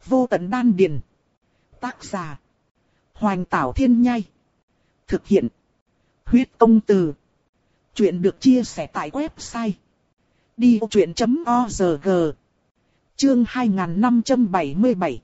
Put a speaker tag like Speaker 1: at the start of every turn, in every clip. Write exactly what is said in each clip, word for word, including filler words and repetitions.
Speaker 1: Vô tận đan điền. Tác giả. Hoành Tảo Thiên Nhai. Thực hiện. Huyết Công Từ. Chuyện được chia sẻ tại website đi vô chuyện chấm org. Chương hai nghìn năm trăm bảy mươi bảy.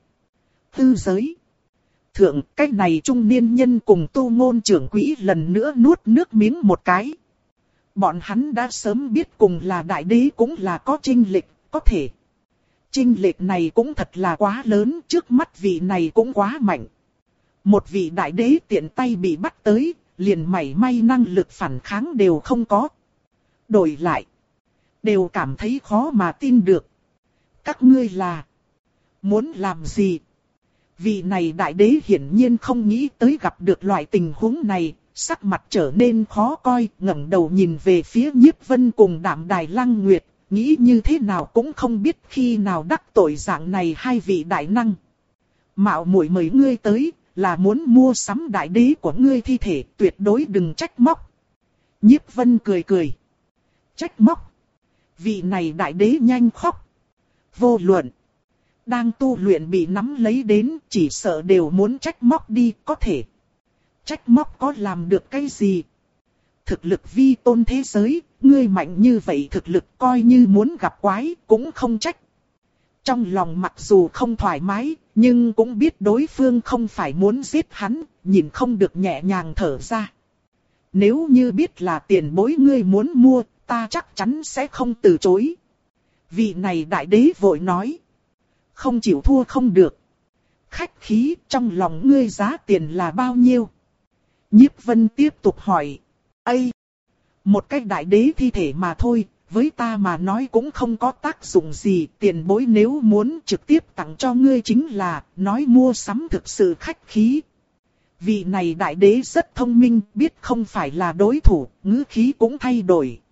Speaker 1: Tư giới. Thượng, cách này trung niên nhân cùng Tu Ngôn trưởng quỹ lần nữa nuốt nước miếng một cái. Bọn hắn đã sớm biết cùng là đại đế cũng là có chênh lệch, có thể. Chênh lệch này cũng thật là quá lớn, trước mắt vị này cũng quá mạnh. Một vị đại đế tiện tay bị bắt tới, liền mảy may năng lực phản kháng đều không có. Đổi lại, đều cảm thấy khó mà tin được. Các ngươi là muốn làm gì? Vị này đại đế hiển nhiên không nghĩ tới gặp được loại tình huống này, sắc mặt trở nên khó coi, ngẩng đầu nhìn về phía Nhiếp Vân cùng Đạm Đài Lăng Nguyệt, nghĩ như thế nào cũng không biết khi nào đắc tội dạng này hai vị đại năng. Mạo muội mời ngươi tới, là muốn mua sắm đại đế của ngươi thi thể, tuyệt đối đừng trách móc. Nhiếp Vân cười cười. Trách móc? Vị này đại đế nhanh khóc. Vô luận. Đang tu luyện bị nắm lấy đến, chỉ sợ đều muốn trách móc đi, có thể. Trách móc có làm được cái gì? Thực lực vi tôn thế giới, ngươi mạnh như vậy thực lực coi như muốn gặp quái, cũng không trách. Trong lòng mặc dù không thoải mái, nhưng cũng biết đối phương không phải muốn giết hắn, nhìn không được nhẹ nhàng thở ra. Nếu như biết là tiền bối ngươi muốn mua, ta chắc chắn sẽ không từ chối. Vị này đại đế vội nói. Không chịu thua không được. Khách khí, trong lòng ngươi giá tiền là bao nhiêu? Nhiếp Vân tiếp tục hỏi. Ây! Một cái đại đế thi thể mà thôi, với ta mà nói cũng không có tác dụng gì. Tiền bối nếu muốn trực tiếp tặng cho ngươi chính là, nói mua sắm thực sự khách khí. Vị này đại đế rất thông minh, biết không phải là đối thủ, ngữ khí cũng thay đổi.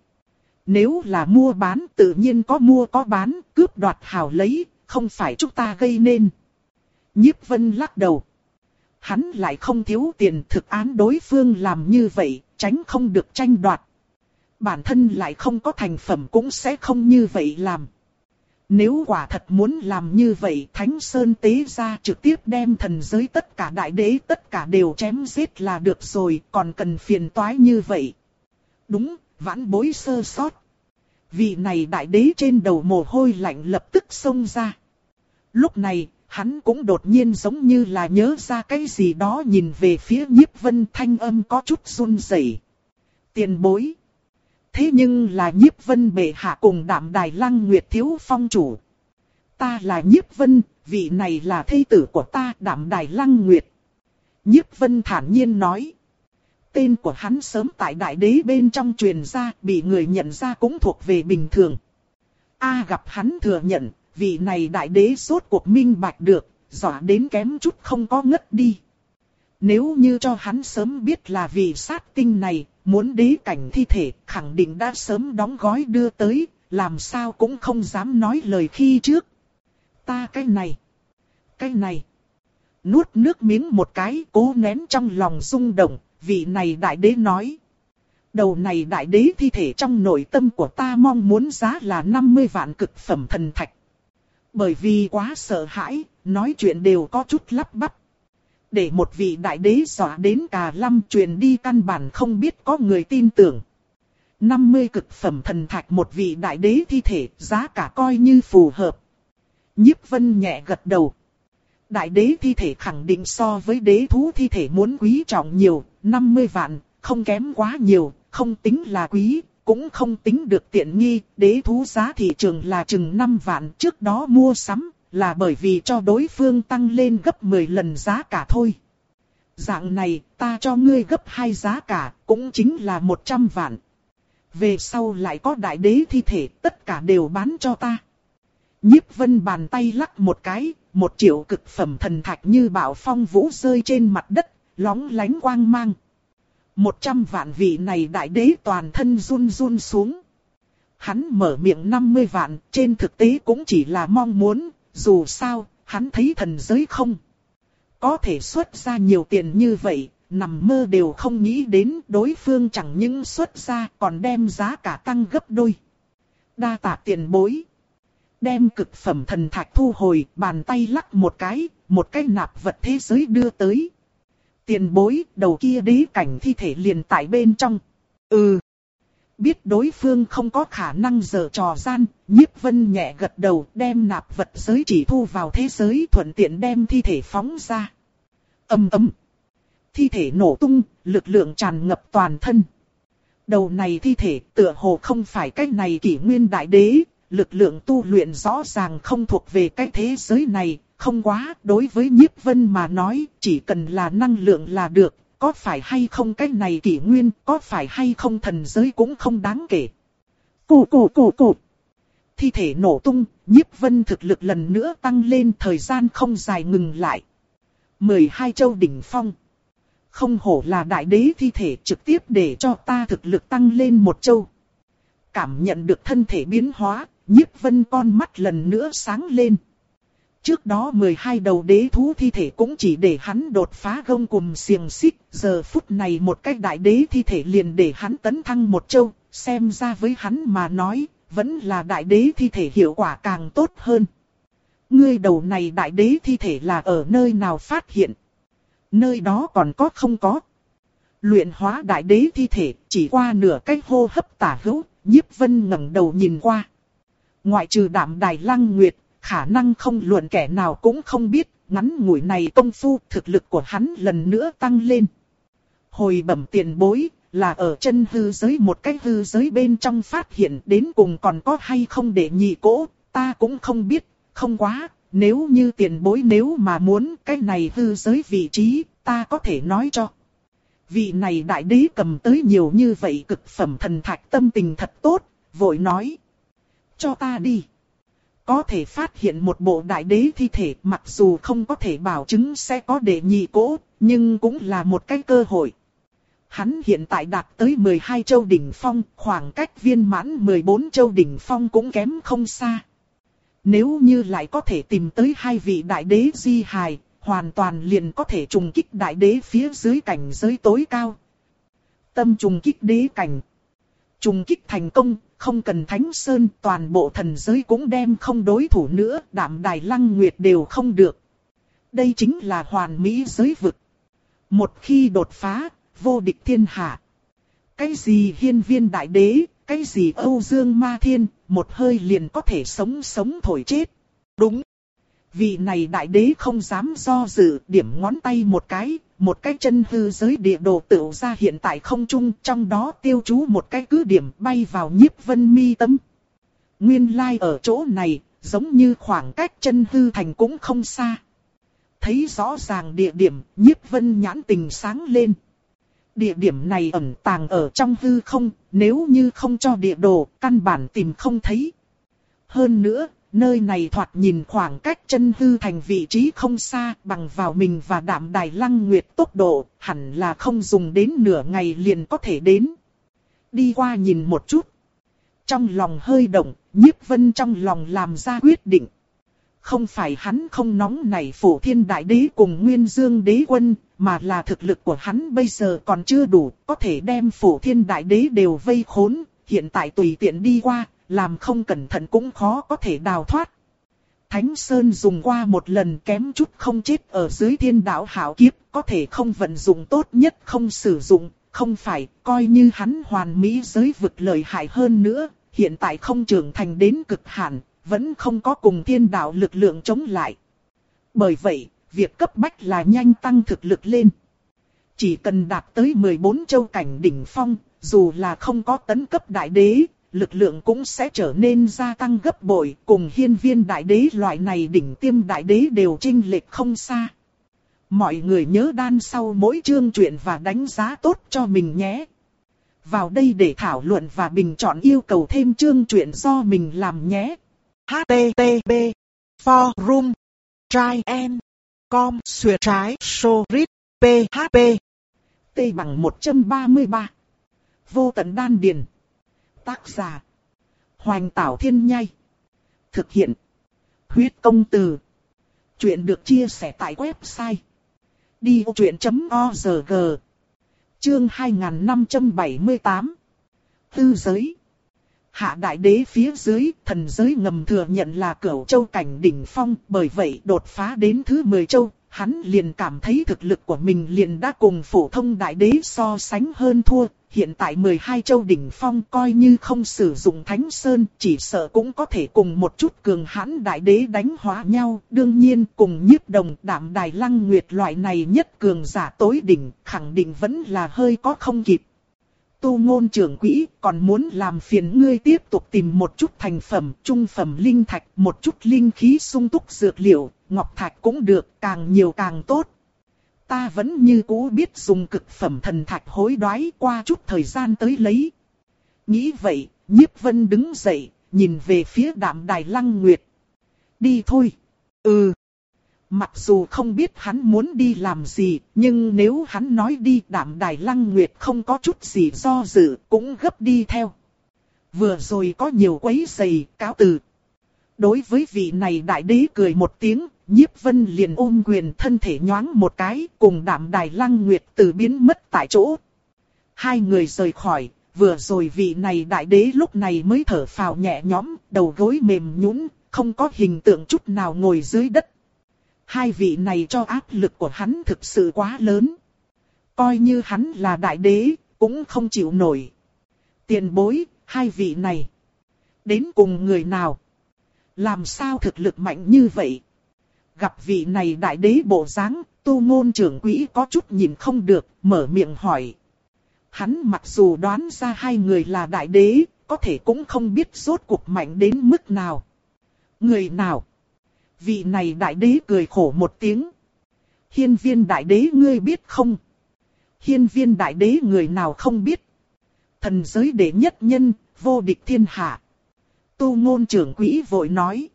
Speaker 1: Nếu là mua bán tự nhiên có mua có bán, cướp đoạt hào lấy, không phải chúng ta gây nên. Nhiếp Vân lắc đầu. Hắn lại không thiếu tiền, thực án đối phương làm như vậy, tránh không được tranh đoạt. Bản thân lại không có thành phẩm cũng sẽ không như vậy làm. Nếu quả thật muốn làm như vậy, Thánh Sơn tế ra trực tiếp đem thần giới tất cả đại đế tất cả đều chém giết là được rồi, còn cần phiền toái như vậy. Đúng, vãn bối sơ sót. Vị này đại đế trên đầu mồ hôi lạnh lập tức xông ra. Lúc này, hắn cũng đột nhiên giống như là nhớ ra cái gì đó, nhìn về phía Nhiếp Vân, thanh âm có chút run rẩy. Tiền bối. Thế nhưng là Nhiếp Vân bệ hạ cùng Đạm Đài Lăng Nguyệt thiếu phong chủ. Ta là Nhiếp Vân, vị này là thê tử của ta, Đạm Đài Lăng Nguyệt. Nhiếp Vân thản nhiên nói. Tên của hắn sớm tại đại đế bên trong truyền ra, bị người nhận ra cũng thuộc về bình thường. A gặp hắn thừa nhận, vị này đại đế sốt cuộc minh bạch được, dọa đến kém chút không có ngất đi. Nếu như cho hắn sớm biết là vị sát tinh này, muốn đế cảnh thi thể, khẳng định đã sớm đóng gói đưa tới, làm sao cũng không dám nói lời khi trước. Ta cái này, cái này, nuốt nước miếng một cái, cố nén trong lòng rung động, vị này đại đế nói. Đầu này đại đế thi thể trong nội tâm của ta mong muốn giá là năm mươi vạn cực phẩm thần thạch. Bởi vì quá sợ hãi, nói chuyện đều có chút lắp bắp. Để một vị đại đế dọa đến cà lâm truyền đi căn bản không biết có người tin tưởng. năm mươi cực phẩm thần thạch một vị đại đế thi thể, giá cả coi như phù hợp. Nhiếp Vân nhẹ gật đầu. Đại đế thi thể khẳng định so với đế thú thi thể muốn quý trọng nhiều, năm mươi vạn, không kém quá nhiều, không tính là quý, cũng không tính được tiện nghi, đế thú giá thị trường là chừng năm vạn, trước đó mua sắm, là bởi vì cho đối phương tăng lên gấp mười lần giá cả thôi. Dạng này, ta cho ngươi gấp hai giá cả, cũng chính là một trăm vạn. Về sau lại có đại đế thi thể, tất cả đều bán cho ta. Nhiếp Vân bàn tay lắc một cái, một triệu cực phẩm thần thạch như bão phong vũ rơi trên mặt đất, lóng lánh quang mang. Một trăm vạn vị này đại đế toàn thân run run xuống. Hắn mở miệng năm mươi vạn, trên thực tế cũng chỉ là mong muốn, dù sao, hắn thấy thần giới không có thể xuất ra nhiều tiền như vậy, nằm mơ đều không nghĩ đến đối phương chẳng những xuất ra còn đem giá cả tăng gấp đôi. Đa tạ tiền bối. Đem cực phẩm thần thạch thu hồi, bàn tay lắc một cái, một cái nạp vật thế giới đưa tới. Tiền bối, đầu kia đế cảnh thi thể liền tại bên trong. Ừ. Biết đối phương không có khả năng giở trò gian, Nhiếp Vân nhẹ gật đầu, đem nạp vật giới chỉ thu vào thế giới, thuận tiện đem thi thể phóng ra. Ầm ầm. Thi thể nổ tung, lực lượng tràn ngập toàn thân. Đầu này thi thể tựa hồ không phải cái này kỷ nguyên đại đế, lực lượng tu luyện rõ ràng không thuộc về cái thế giới này, không quá, đối với Nhiếp Vân mà nói, chỉ cần là năng lượng là được, có phải hay không cái này kỷ nguyên, có phải hay không thần giới cũng không đáng kể. Cụ cụ cụ cụ. Thi thể nổ tung, Nhiếp Vân thực lực lần nữa tăng lên, thời gian không dài ngừng lại. mười hai châu đỉnh phong. Không hổ là đại đế thi thể, trực tiếp để cho ta thực lực tăng lên một châu. Cảm nhận được thân thể biến hóa, Nhiếp Vân con mắt lần nữa sáng lên. Trước đó mười hai đầu đế thú thi thể cũng chỉ để hắn đột phá gông cùm xiềng xích, giờ phút này một cái đại đế thi thể liền để hắn tấn thăng một châu, xem ra với hắn mà nói, vẫn là đại đế thi thể hiệu quả càng tốt hơn. Ngươi đầu này đại đế thi thể là ở nơi nào phát hiện? Nơi đó còn có không có? Luyện hóa đại đế thi thể, chỉ qua nửa cái hô hấp tả hữu, Nhiếp Vân ngẩng đầu nhìn qua. Ngoại trừ Đạm Đài Lăng Nguyệt, khả năng không luận kẻ nào cũng không biết, ngắn ngủi này công phu thực lực của hắn lần nữa tăng lên. Hồi bẩm tiền bối, là ở chân hư giới một cái hư giới bên trong phát hiện, đến cùng còn có hay không để nhị cỗ, ta cũng không biết, không quá, nếu như tiền bối nếu mà muốn cái này hư giới vị trí, ta có thể nói cho. Vị này đại đế cầm tới nhiều như vậy cực phẩm thần thạch, tâm tình thật tốt, vội nói. Cho ta đi. Có thể phát hiện một bộ đại đế thi thể, mặc dù không có thể bảo chứng sẽ có đệ nhị cỗ, nhưng cũng là một cái cơ hội. Hắn hiện tại đạt tới mười hai châu đỉnh phong, khoảng cách viên mãn mười bốn châu đỉnh phong cũng kém không xa. Nếu như lại có thể tìm tới hai vị đại đế di hài, hoàn toàn liền có thể trùng kích đại đế phía dưới cảnh giới tối cao. Tâm trùng kích đế cảnh. Trùng kích thành công, không cần Thánh Sơn, toàn bộ thần giới cũng đem không đối thủ nữa, Đạm Đài Lăng Nguyệt đều không được. Đây chính là hoàn mỹ giới vực. Một khi đột phá, vô địch thiên hạ. Cái gì hiên viên đại đế, cái gì Âu Dương Ma Thiên, một hơi liền có thể sống sống thổi chết. Đúng. Vị này đại đế không dám do dự, điểm ngón tay một cái, một cái chân hư giới địa đồ tựu ra hiện tại không trung, trong đó tiêu chú một cái cứ điểm bay vào Nhiếp Vân mi tâm. Nguyên lai like ở chỗ này, giống như khoảng cách chân hư thành cũng không xa. Thấy rõ ràng địa điểm, Nhiếp Vân nhãn tình sáng lên. Địa điểm này ẩn tàng ở trong hư không, nếu như không cho địa đồ, căn bản tìm không thấy. Hơn nữa, nơi này thoạt nhìn khoảng cách chân hư thành vị trí không xa, bằng vào mình và Đạm Đài Lăng Nguyệt tốc độ, hẳn là không dùng đến nửa ngày liền có thể đến. Đi qua nhìn một chút. Trong lòng hơi động, Nhiếp Vân trong lòng làm ra quyết định. Không phải hắn không nóng nảy Phổ Thiên Đại Đế cùng Nguyên Dương Đế Quân, mà là thực lực của hắn bây giờ còn chưa đủ, có thể đem Phổ Thiên Đại Đế đều vây khốn, hiện tại tùy tiện đi qua, làm không cẩn thận cũng khó có thể đào thoát. Thánh Sơn dùng qua một lần kém chút không chết ở dưới thiên đạo hảo kiếp, có thể không vận dụng tốt nhất không sử dụng, không phải, coi như hắn hoàn mỹ giới vực lợi hại hơn nữa, hiện tại không trưởng thành đến cực hạn, vẫn không có cùng thiên đạo lực lượng chống lại. Bởi vậy, việc cấp bách là nhanh tăng thực lực lên. Chỉ cần đạt tới mười bốn châu cảnh đỉnh phong, dù là không có tấn cấp đại đế, lực lượng cũng sẽ trở nên gia tăng gấp bội, cùng hiên viên đại đế loại này đỉnh tiêm đại đế đều chênh lệch không xa. Mọi người nhớ đan sau mỗi chương truyện và đánh giá tốt cho mình nhé. Vào đây để thảo luận và bình chọn yêu cầu thêm chương truyện do mình làm nhé. H T T P Forum Try and Com Xuyệt trái Sorit P H P T bằng một trăm ba mươi ba. Vô tận đan điền. Tác giả Hoành Tảo Thiên Nhai. Thực hiện Huyết Công Từ. Chuyện được chia sẻ tại website đi ô truyện chấm org. Chương hai nghìn năm trăm bảy mươi tám. Tư giới. Hạ đại đế phía dưới, thần giới ngầm thừa nhận là Cửu Châu cảnh đỉnh phong, bởi vậy đột phá đến thứ mười châu, hắn liền cảm thấy thực lực của mình liền đã cùng phổ thông đại đế so sánh hơn thua. Hiện tại mười hai châu đỉnh phong coi như không sử dụng Thánh Sơn, chỉ sợ cũng có thể cùng một chút cường hãn đại đế đánh hóa nhau. Đương nhiên cùng Nhiếp Đồng, Đạm Đài Lăng Nguyệt loại này nhất cường giả tối đỉnh, khẳng định vẫn là hơi có không kịp. Tu Ngôn trưởng quỹ, còn muốn làm phiền ngươi tiếp tục tìm một chút thành phẩm, trung phẩm linh thạch, một chút linh khí sung túc dược liệu, ngọc thạch cũng được, càng nhiều càng tốt. Ta vẫn như cũ biết dùng cực phẩm thần thạch hối đoái, qua chút thời gian tới lấy. Nghĩ vậy, Nhiếp Vân đứng dậy, nhìn về phía Đạm Đài Lăng Nguyệt. Đi thôi. Ừ. Mặc dù không biết hắn muốn đi làm gì, nhưng nếu hắn nói đi, Đạm Đài Lăng Nguyệt không có chút gì do dự, cũng gấp đi theo. Vừa rồi có nhiều quấy rầy, cáo từ. Đối với vị này đại đế cười một tiếng, Nhiếp Vân liền ôm quyền thân thể nhoáng một cái, cùng Đạm Đài Lăng Nguyệt từ biến mất tại chỗ. Hai người rời khỏi, vừa rồi vị này đại đế lúc này mới thở phào nhẹ nhõm, đầu gối mềm nhũn, không có hình tượng chút nào ngồi dưới đất. Hai vị này cho áp lực của hắn thực sự quá lớn. Coi như hắn là đại đế, cũng không chịu nổi. Tiền bối, hai vị này. Đến cùng người nào? Làm sao thực lực mạnh như vậy? Gặp vị này đại đế bộ dáng, Tu Ngôn trưởng quỹ có chút nhìn không được, mở miệng hỏi. Hắn mặc dù đoán ra hai người là đại đế, có thể cũng không biết rốt cuộc mạnh đến mức nào. Người nào? Vị này đại đế cười khổ một tiếng. Hiên Viên đại đế ngươi biết không? Hiên Viên đại đế người nào không biết? Thần giới đệ nhất nhân, vô địch thiên hạ. Tu Ngôn trưởng quỹ vội nói.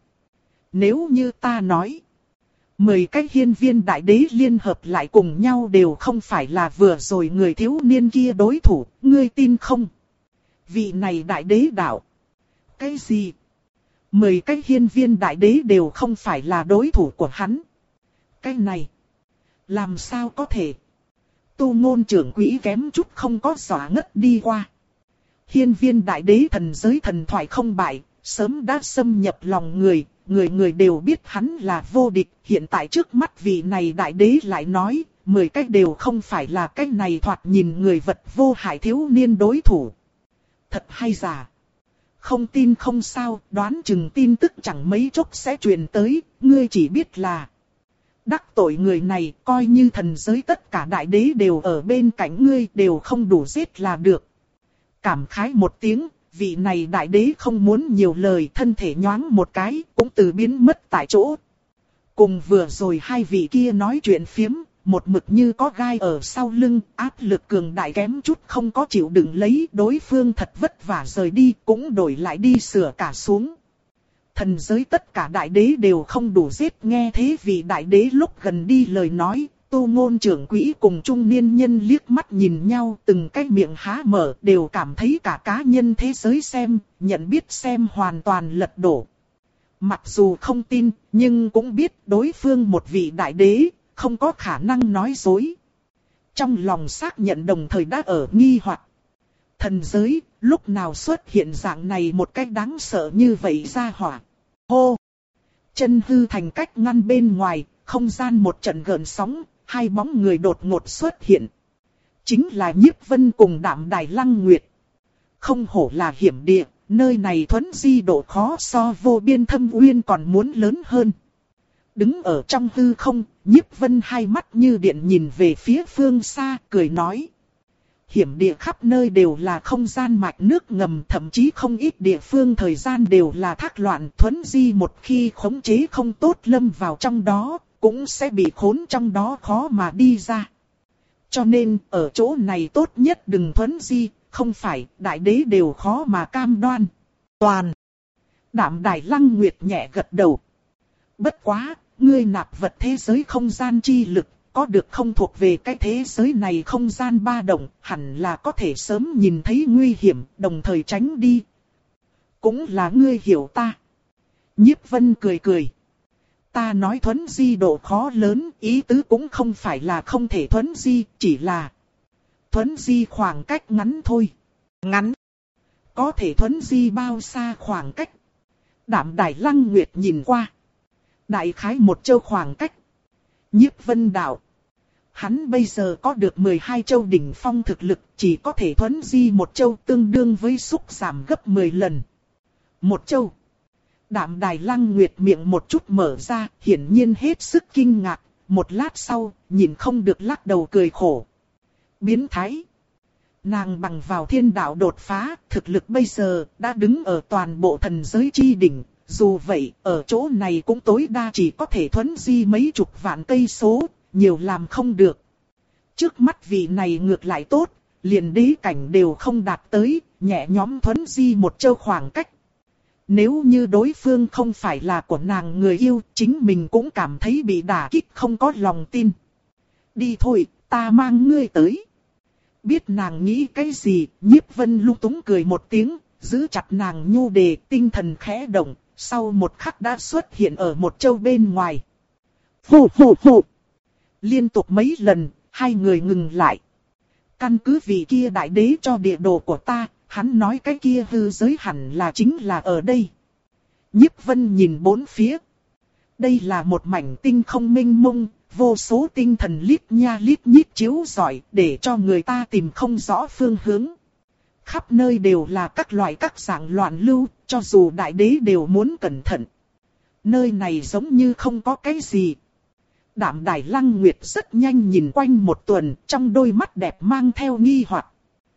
Speaker 1: Nếu như ta nói, mười cái hiên viên đại đế liên hợp lại cùng nhau đều không phải là vừa rồi người thiếu niên kia đối thủ, ngươi tin không? Vị này đại đế đạo. Cái gì? Mười cái hiên viên đại đế đều không phải là đối thủ của hắn. Cái này, làm sao có thể? Tu Ngôn trưởng quỹ kém chút không có xóa ngất đi qua. Hiên viên đại đế thần giới thần thoại không bại, sớm đã xâm nhập lòng người, người người đều biết hắn là vô địch. Hiện tại trước mắt vị này đại đế lại nói, mười cách đều không phải là cách này thoạt nhìn người vật vô hại thiếu niên đối thủ. Thật hay giả? Không tin không sao, đoán chừng tin tức chẳng mấy chốc sẽ truyền tới, ngươi chỉ biết là đắc tội người này, coi như thần giới tất cả đại đế đều ở bên cạnh ngươi, đều không đủ giết là được. Cảm khái một tiếng, vị này đại đế không muốn nhiều lời, thân thể nhoáng một cái, cũng từ biến mất tại chỗ. Cùng vừa rồi hai vị kia nói chuyện phiếm, một mực như có gai ở sau lưng, áp lực cường đại kém chút không có chịu đựng lấy, đối phương thật vất vả rời đi, cũng đổi lại đi sửa cả xuống. Thần giới tất cả đại đế đều không đủ giết, nghe thế vị đại đế lúc gần đi lời nói. Tu Ngôn trưởng quỹ cùng trung niên nhân liếc mắt nhìn nhau, từng cái miệng há mở, đều cảm thấy cả cá nhân thế giới xem, nhận biết xem hoàn toàn lật đổ. Mặc dù không tin, nhưng cũng biết đối phương một vị đại đế, không có khả năng nói dối. Trong lòng xác nhận đồng thời đã ở nghi hoặc. Thần giới, lúc nào xuất hiện dạng này một cách đáng sợ như vậy ra hỏa. Hô! Chân hư thành cách ngăn bên ngoài, không gian một trận gợn sóng. Hai bóng người đột ngột xuất hiện. Chính là Nhiếp Vân cùng Đạm Đài Lăng Nguyệt. Không hổ là hiểm địa, nơi này thuấn di độ khó so vô biên thâm uyên còn muốn lớn hơn. Đứng ở trong hư không, Nhiếp Vân hai mắt như điện nhìn về phía phương xa, cười nói. Hiểm địa khắp nơi đều là không gian mạch nước ngầm, thậm chí không ít địa phương thời gian đều là thác loạn, thuấn di một khi khống chế không tốt lâm vào trong đó, cũng sẽ bị khốn trong đó khó mà đi ra. Cho nên, ở chỗ này tốt nhất đừng thuấn di, không phải, đại đế đều khó mà cam đoan. Toàn. Đạm Đài Lăng Nguyệt nhẹ gật đầu. Bất quá, ngươi nạp vật thế giới không gian chi lực, có được không thuộc về cái thế giới này không gian ba động, hẳn là có thể sớm nhìn thấy nguy hiểm, đồng thời tránh đi. Cũng là ngươi hiểu ta. Nhiếp Vân cười cười. Ta nói thuấn di độ khó lớn, ý tứ cũng không phải là không thể thuấn di, chỉ là thuấn di khoảng cách ngắn thôi. Ngắn. có thể thuấn di bao xa khoảng cách. Đạm Đài Lăng Nguyệt nhìn qua. Đại khái một châu khoảng cách. Nhiếp Vân đạo. Hắn bây giờ có được mười hai châu đỉnh phong thực lực, chỉ có thể thuấn di một châu tương đương với xúc giảm gấp mười lần. Một châu. Đạm Đài Lăng Nguyệt miệng một chút mở ra, hiển nhiên hết sức kinh ngạc, một lát sau, nhìn không được lắc đầu cười khổ. Biến thái. Nàng bằng vào thiên đạo đột phá, thực lực bây giờ đã đứng ở toàn bộ thần giới chi đỉnh, dù vậy, ở chỗ này cũng tối đa chỉ có thể thuấn di mấy chục vạn cây số, nhiều làm không được. Trước mắt vị này ngược lại tốt, liền đế cảnh đều không đạt tới, nhẹ nhõm thuấn di một châu khoảng cách. Nếu như đối phương không phải là của nàng người yêu, chính mình cũng cảm thấy bị đả kích không có lòng tin. Đi thôi, ta mang ngươi tới. Biết nàng nghĩ cái gì, Nhiếp Vân lung túng cười một tiếng, giữ chặt nàng nhu đề, tinh thần khẽ động, sau một khắc đã xuất hiện ở một châu bên ngoài. Phù phù phù. Liên tục mấy lần, hai người ngừng lại. Căn cứ vị kia đại đế cho địa đồ của ta, hắn nói cái kia hư giới hẳn là chính là ở đây. Nhiếp Vân nhìn bốn phía. Đây là một mảnh tinh không mênh mông, vô số tinh thần lít nha lít nhít chiếu rọi để cho người ta tìm không rõ phương hướng. Khắp nơi đều là các loại các dạng loạn lưu, cho dù đại đế đều muốn cẩn thận. Nơi này giống như không có cái gì. Đạm Đài Lăng Nguyệt rất nhanh nhìn quanh một tuần, trong đôi mắt đẹp mang theo nghi hoặc.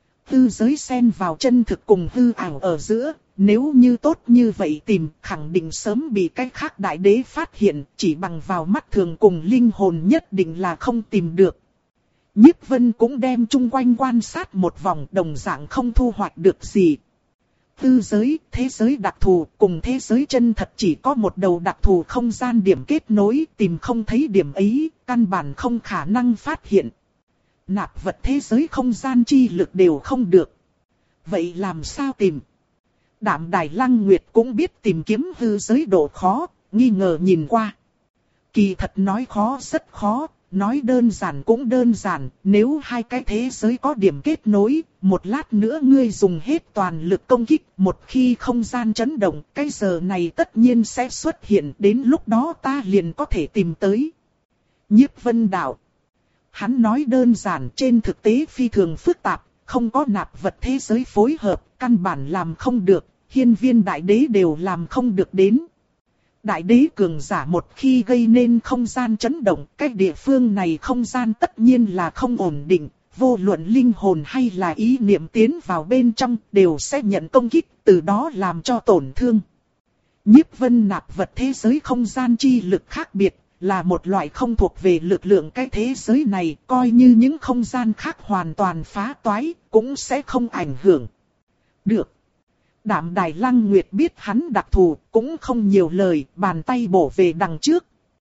Speaker 1: Hư giới xen vào chân thực cùng hư ảo ở giữa, nếu như tốt như vậy tìm, khẳng định sớm bị cái khác đại đế phát hiện, chỉ bằng vào mắt thường cùng linh hồn nhất định là không tìm được. Nhiếp Vân cũng đem chung quanh quan sát một vòng, đồng dạng không thu hoạch được gì. Hư giới, thế giới đặc thù, cùng thế giới chân thật chỉ có một đầu đặc thù không gian điểm kết nối, tìm không thấy điểm ấy, căn bản không khả năng phát hiện. Nạp vật thế giới không gian chi lực đều không được. Vậy làm sao tìm? Đạm Đài Lăng Nguyệt cũng biết tìm kiếm hư giới độ khó, nghi ngờ nhìn qua. Kỳ thật nói khó rất khó, nói đơn giản cũng đơn giản, nếu hai cái thế giới có điểm kết nối, một lát nữa ngươi dùng hết toàn lực công kích, một khi không gian chấn động, cái giờ này tất nhiên sẽ xuất hiện, đến lúc đó ta liền có thể tìm tới. Nhiếp Vân đạo. Hắn nói đơn giản, trên thực tế phi thường phức tạp, không có nạp vật thế giới phối hợp, căn bản làm không được, hiên viên đại đế đều làm không được đến. Đại đế cường giả một khi gây nên không gian chấn động, cái địa phương này không gian tất nhiên là không ổn định, vô luận linh hồn hay là ý niệm tiến vào bên trong đều sẽ nhận công kích, từ đó làm cho tổn thương. Nhiếp Vân nạp vật thế giới không gian chi lực khác biệt, là một loại không thuộc về lực lượng cái thế giới này, coi như những không gian khác hoàn toàn phá toái, cũng sẽ không ảnh hưởng. Được. Đạm Đài Lăng Nguyệt biết hắn đặc thù, cũng không nhiều lời, bàn tay bổ về đằng trước.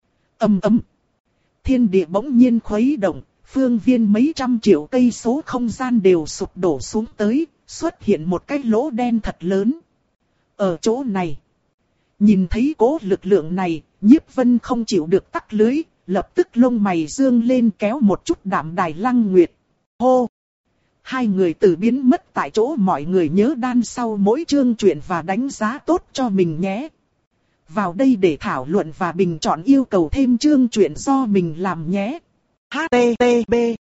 Speaker 1: Ầm ầm. Thiên địa bỗng nhiên khuấy động, phương viên mấy trăm triệu cây số không gian đều sụp đổ xuống tới, xuất hiện một cái lỗ đen thật lớn. Ở chỗ này, nhìn thấy cố lực lượng này, Nhiếp Vân không chịu được tắc lưới, lập tức lông mày dương lên kéo một chút Đạm Đài Lăng Nguyệt. Hô! Hai người từ biến mất tại chỗ, mọi người nhớ đan sau mỗi chương truyện và đánh giá tốt cho mình nhé. Vào đây để thảo luận và bình chọn yêu cầu thêm chương truyện do mình làm nhé. H T T P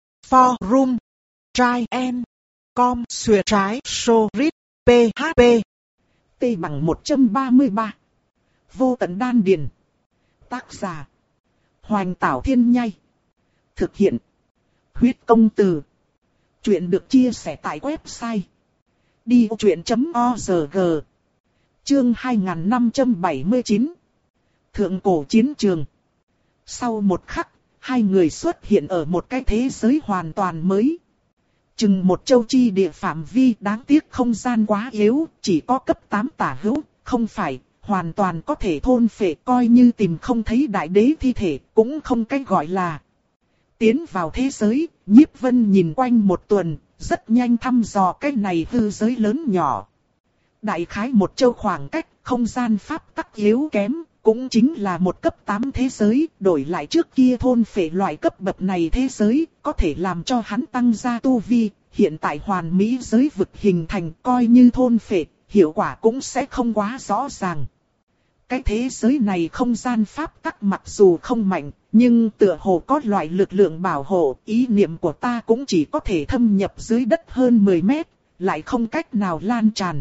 Speaker 1: Forum Traian Com Xuyệt Trái Sorit P H P T bằng một trăm ba mươi ba. Vô tận đan điền. Tác giả Hoành Tảo Thiên Nhai. Thực hiện Huyết Công Từ. Chuyện được chia sẻ tại website đi ô chuyện chấm org. Chương hai nghìn năm trăm bảy mươi chín. Thượng cổ chiến trường. Sau một khắc, hai người xuất hiện ở một cái thế giới hoàn toàn mới. Chừng một châu chi địa phạm vi, đáng tiếc không gian quá yếu, chỉ có cấp tám tả hữu, không phải hoàn toàn có thể thôn phệ, coi như tìm không thấy đại đế thi thể, cũng không cách gọi là. Tiến vào thế giới, Nhiếp Vân nhìn quanh một tuần, rất nhanh thăm dò cái này hư giới lớn nhỏ. Đại khái một châu khoảng cách, không gian pháp tắc yếu kém, cũng chính là một cấp tám thế giới, đổi lại trước kia thôn phệ loại cấp bậc này thế giới, có thể làm cho hắn tăng gia tu vi, hiện tại hoàn mỹ giới vực hình thành coi như thôn phệ, hiệu quả cũng sẽ không quá rõ ràng. Cái thế giới này không gian pháp tắc mặc dù không mạnh, nhưng tựa hồ có loại lực lượng bảo hộ, ý niệm của ta cũng chỉ có thể thâm nhập dưới đất hơn mười mét, lại không cách nào lan tràn.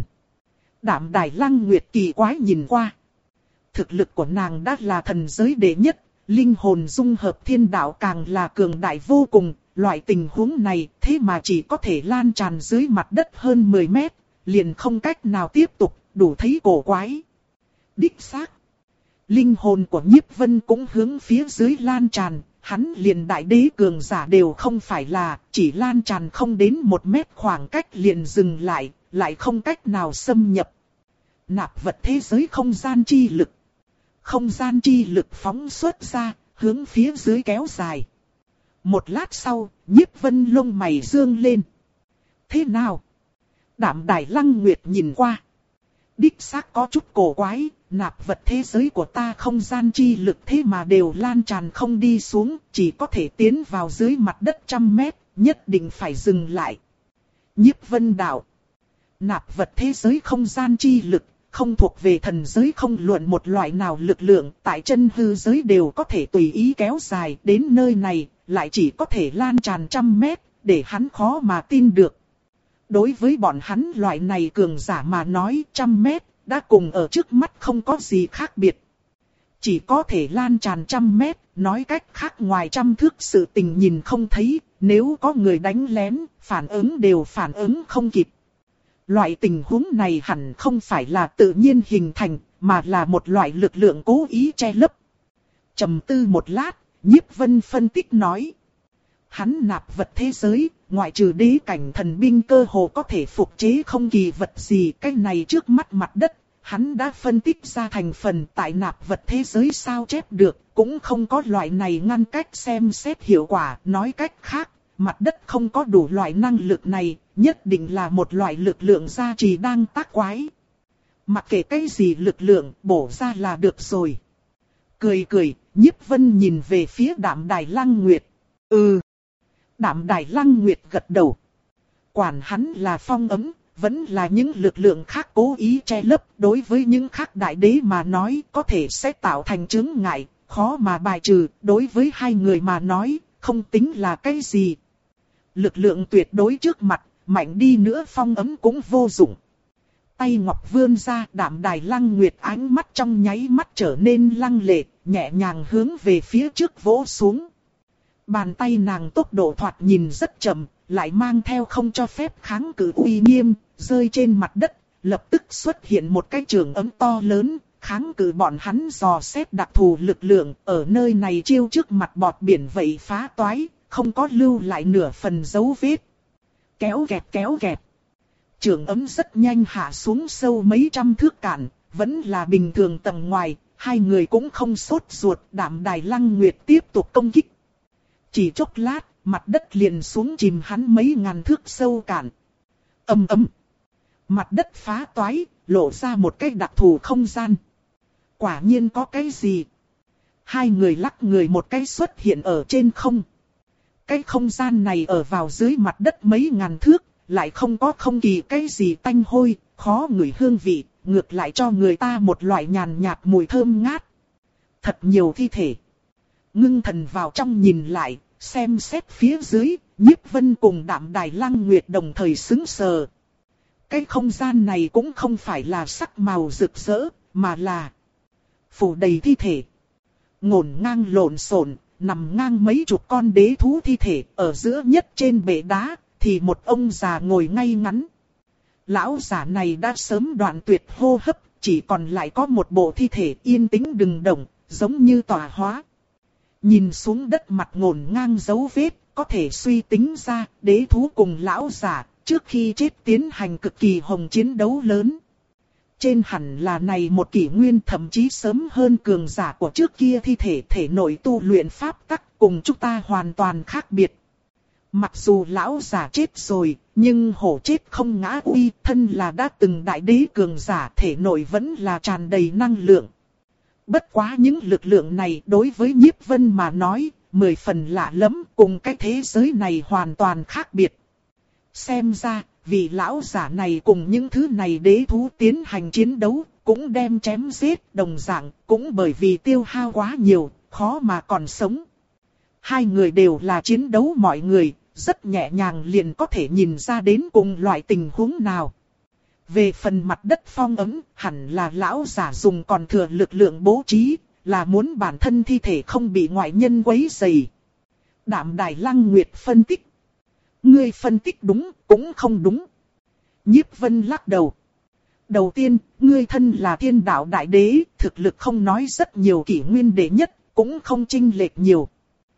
Speaker 1: Đạm Đài Lăng Nguyệt kỳ quái nhìn qua. Thực lực của nàng đã là thần giới đệ nhất, linh hồn dung hợp thiên đạo càng là cường đại vô cùng, loại tình huống này thế mà chỉ có thể lan tràn dưới mặt đất hơn mười mét, liền không cách nào tiếp tục, đủ thấy cổ quái. Đích xác. Linh hồn của Nhiếp Vân cũng hướng phía dưới lan tràn, hắn liền đại đế cường giả đều không phải là, chỉ lan tràn không đến một mét khoảng cách liền dừng lại, lại không cách nào xâm nhập. Nạp vật thế giới không gian chi lực. Không gian chi lực phóng xuất ra, hướng phía dưới kéo dài. Một lát sau, Nhiếp Vân lông mày dương lên. Thế nào? Đạm Đài Lăng Nguyệt nhìn qua. Đích xác có chút cổ quái, nạp vật thế giới của ta không gian chi lực thế mà đều lan tràn không đi xuống, chỉ có thể tiến vào dưới mặt đất trăm mét, nhất định phải dừng lại. Nhiếp Vân đạo. Nạp vật thế giới không gian chi lực, không thuộc về thần giới không luận một loại nào lực lượng, tại chân hư giới đều có thể tùy ý kéo dài đến nơi này, lại chỉ có thể lan tràn trăm mét, để hắn khó mà tin được. Đối với bọn hắn loại này cường giả mà nói trăm mét, đã cùng ở trước mắt không có gì khác biệt. Chỉ có thể lan tràn trăm mét, nói cách khác ngoài trăm thước sự tình nhìn không thấy, nếu có người đánh lén, phản ứng đều phản ứng không kịp. Loại tình huống này hẳn không phải là tự nhiên hình thành, mà là một loại lực lượng cố ý che lấp. Trầm tư một lát, Nhiếp Vân phân tích nói. Hắn nạp vật thế giới, ngoại trừ đế cảnh thần binh cơ hồ có thể phục chế không kỳ vật gì, cái này trước mắt mặt đất, hắn đã phân tích ra thành phần tại nạp vật thế giới sao chép được, cũng không có loại này ngăn cách xem xét hiệu quả, nói cách khác, mặt đất không có đủ loại năng lực này, nhất định là một loại lực lượng gia trì đang tác quái. Mặc kệ cái gì lực lượng, bổ ra là được rồi. Cười cười, Nhiếp Vân nhìn về phía Đạm Đài Lăng Nguyệt. Ừ. Đạm Đài Lăng Nguyệt gật đầu. Quản hắn là phong ấm, vẫn là những lực lượng khác cố ý che lấp. Đối với những khác đại đế mà nói có thể sẽ tạo thành chướng ngại, khó mà bài trừ. Đối với hai người mà nói, không tính là cái gì. Lực lượng tuyệt đối trước mặt, mạnh đi nữa phong ấm cũng vô dụng. Tay ngọc vươn ra, Đạm Đài Lăng Nguyệt ánh mắt trong nháy mắt trở nên lăng lệ, nhẹ nhàng hướng về phía trước vỗ xuống. Bàn tay nàng tốc độ thoạt nhìn rất chậm, lại mang theo không cho phép kháng cự uy nghiêm, rơi trên mặt đất, lập tức xuất hiện một cái trường ấm to lớn, kháng cự bọn hắn dò xét đặc thù lực lượng, ở nơi này chiêu trước mặt bọt biển vậy phá toái, không có lưu lại nửa phần dấu vết. Kéo kẹt kéo kẹt. Trường ấm rất nhanh hạ xuống sâu mấy trăm thước cạn, vẫn là bình thường tầng ngoài, hai người cũng không sốt ruột. Đạm Đài Lăng Nguyệt tiếp tục công kích. Chỉ chốc lát, mặt đất liền xuống chìm hắn mấy ngàn thước sâu cạn. Ầm ầm. Mặt đất phá toái, lộ ra một cái đặc thù không gian. Quả nhiên có cái gì? Hai người lắc người một cái xuất hiện ở trên không. Cái không gian này ở vào dưới mặt đất mấy ngàn thước, lại không có không kỳ cái gì tanh hôi, khó ngửi hương vị, ngược lại cho người ta một loại nhàn nhạt mùi thơm ngát. Thật nhiều thi thể. Ngưng thần vào trong nhìn lại, xem xét phía dưới, Nhiếp Vân cùng Đạm Đài Lăng Nguyệt đồng thời sững sờ. Cái không gian này cũng không phải là sắc màu rực rỡ, mà là phủ đầy thi thể. Ngổn ngang lộn xộn, nằm ngang mấy chục con đế thú thi thể, ở giữa nhất trên bệ đá, thì một ông già ngồi ngay ngắn. Lão già này đã sớm đoạn tuyệt hô hấp, chỉ còn lại có một bộ thi thể yên tĩnh đừng động, giống như tỏa hóa. Nhìn xuống đất mặt ngổn ngang dấu vết, có thể suy tính ra, đế thú cùng lão giả, trước khi chết tiến hành cực kỳ hồng chiến đấu lớn. Trên hẳn là này một kỷ nguyên thậm chí sớm hơn cường giả của trước kia thi thể thể nội tu luyện pháp tắc cùng chúng ta hoàn toàn khác biệt. Mặc dù lão giả chết rồi, nhưng hổ chết không ngã uy, thân là đã từng đại đế cường giả thể nội vẫn là tràn đầy năng lượng. Bất quá những lực lượng này đối với Nhiếp Vân mà nói, mười phần lạ lẫm, cùng cái thế giới này hoàn toàn khác biệt. Xem ra, vị lão giả này cùng những thứ này đế thú tiến hành chiến đấu, cũng đem chém giết đồng dạng, cũng bởi vì tiêu hao quá nhiều, khó mà còn sống. Hai người đều là chiến đấu mọi người, rất nhẹ nhàng liền có thể nhìn ra đến cùng loại tình huống nào. Về phần mặt đất phong ấm, hẳn là lão giả dùng còn thừa lực lượng bố trí, là muốn bản thân thi thể không bị ngoại nhân quấy rầy. Đạm Đài Lăng Nguyệt phân tích. Ngươi phân tích đúng, cũng không đúng. Nhiếp Vân lắc đầu. Đầu tiên, ngươi thân là thiên đạo đại đế, thực lực không nói rất nhiều kỷ nguyên đệ nhất, cũng không chênh lệch nhiều.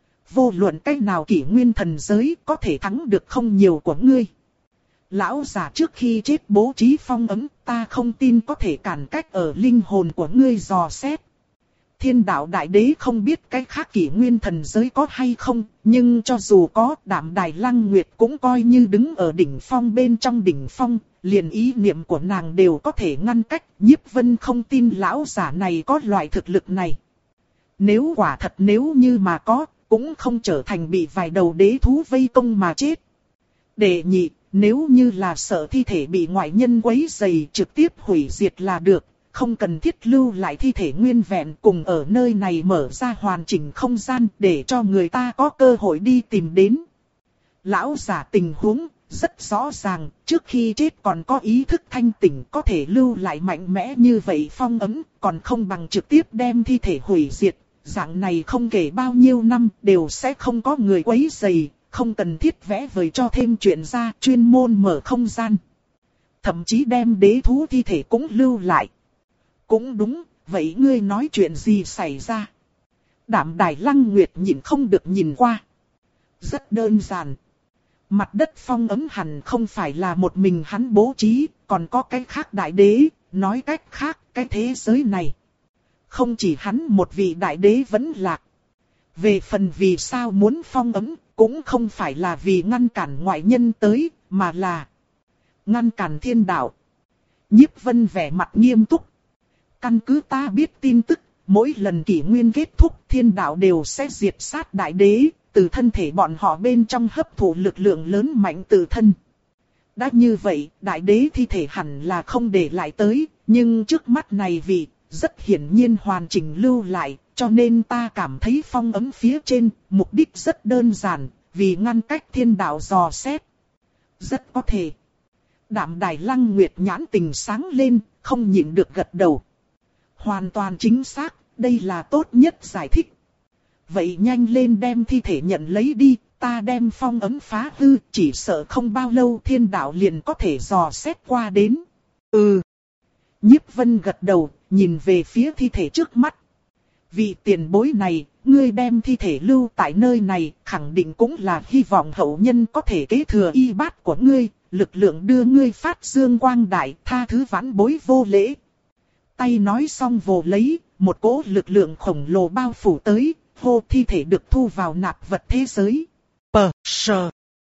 Speaker 1: Vô luận cách nào kỷ nguyên thần giới có thể thắng được không nhiều của ngươi. Lão giả trước khi chết bố trí phong ấn, ta không tin có thể cản cách ở linh hồn của ngươi dò xét. Thiên đạo đại đế không biết cái khác kỷ nguyên thần giới có hay không, nhưng cho dù có, Đạm Đài Lăng Nguyệt cũng coi như đứng ở đỉnh phong bên trong đỉnh phong, liền ý niệm của nàng đều có thể ngăn cách. Nhiếp Vân không tin lão giả này có loại thực lực này. Nếu quả thật nếu như mà có, cũng không trở thành bị vài đầu đế thú vây công mà chết. Đệ nhị, nếu như là sợ thi thể bị ngoại nhân quấy rầy trực tiếp hủy diệt là được, không cần thiết lưu lại thi thể nguyên vẹn cùng ở nơi này mở ra hoàn chỉnh không gian để cho người ta có cơ hội đi tìm đến. Lão giả tình huống rất rõ ràng, trước khi chết còn có ý thức thanh tỉnh có thể lưu lại mạnh mẽ như vậy phong ấn, còn không bằng trực tiếp đem thi thể hủy diệt. Dạng này không kể bao nhiêu năm đều sẽ không có người quấy rầy, không cần thiết vẽ vời cho thêm chuyện ra chuyên môn mở không gian. Thậm chí đem đế thú thi thể cũng lưu lại. Cũng đúng, vậy ngươi nói chuyện gì xảy ra? Đạm Đài Lăng Nguyệt nhìn không được nhìn qua. Rất đơn giản. Mặt đất phong ấm hẳn không phải là một mình hắn bố trí, còn có cái khác đại đế, nói cách khác, cái thế giới này. Không chỉ hắn một vị đại đế vẫn lạc. Về phần vì sao muốn phong ấm, cũng không phải là vì ngăn cản ngoại nhân tới, mà là ngăn cản thiên đạo. Nhiếp Vân vẻ mặt nghiêm túc. Căn cứ ta biết tin tức, mỗi lần kỷ nguyên kết thúc thiên đạo đều sẽ diệt sát đại đế, từ thân thể bọn họ bên trong hấp thụ lực lượng lớn mạnh từ thân. Đã như vậy, đại đế thi thể hẳn là không để lại tới, nhưng trước mắt này vì rất hiển nhiên hoàn chỉnh lưu lại, cho nên ta cảm thấy phong ấm phía trên, mục đích rất đơn giản, vì ngăn cách thiên đạo dò xét. Rất có thể. Đạm Đài Lăng Nguyệt nhãn tình sáng lên, không nhịn được gật đầu. Hoàn toàn chính xác, đây là tốt nhất giải thích. Vậy nhanh lên đem thi thể nhận lấy đi, ta đem phong ấm phá hư, chỉ sợ không bao lâu thiên đạo liền có thể dò xét qua đến. Ừ. Nhiếp Vân gật đầu, nhìn về phía thi thể trước mắt. Vị tiền bối này, ngươi đem thi thể lưu tại nơi này, khẳng định cũng là hy vọng hậu nhân có thể kế thừa y bát của ngươi, lực lượng đưa ngươi phát dương quang đại, tha thứ vãn bối vô lễ. Tay nói xong vồ lấy, một cỗ lực lượng khổng lồ bao phủ tới, hô thi thể được thu vào nạp vật thế giới. Pờ, sờ.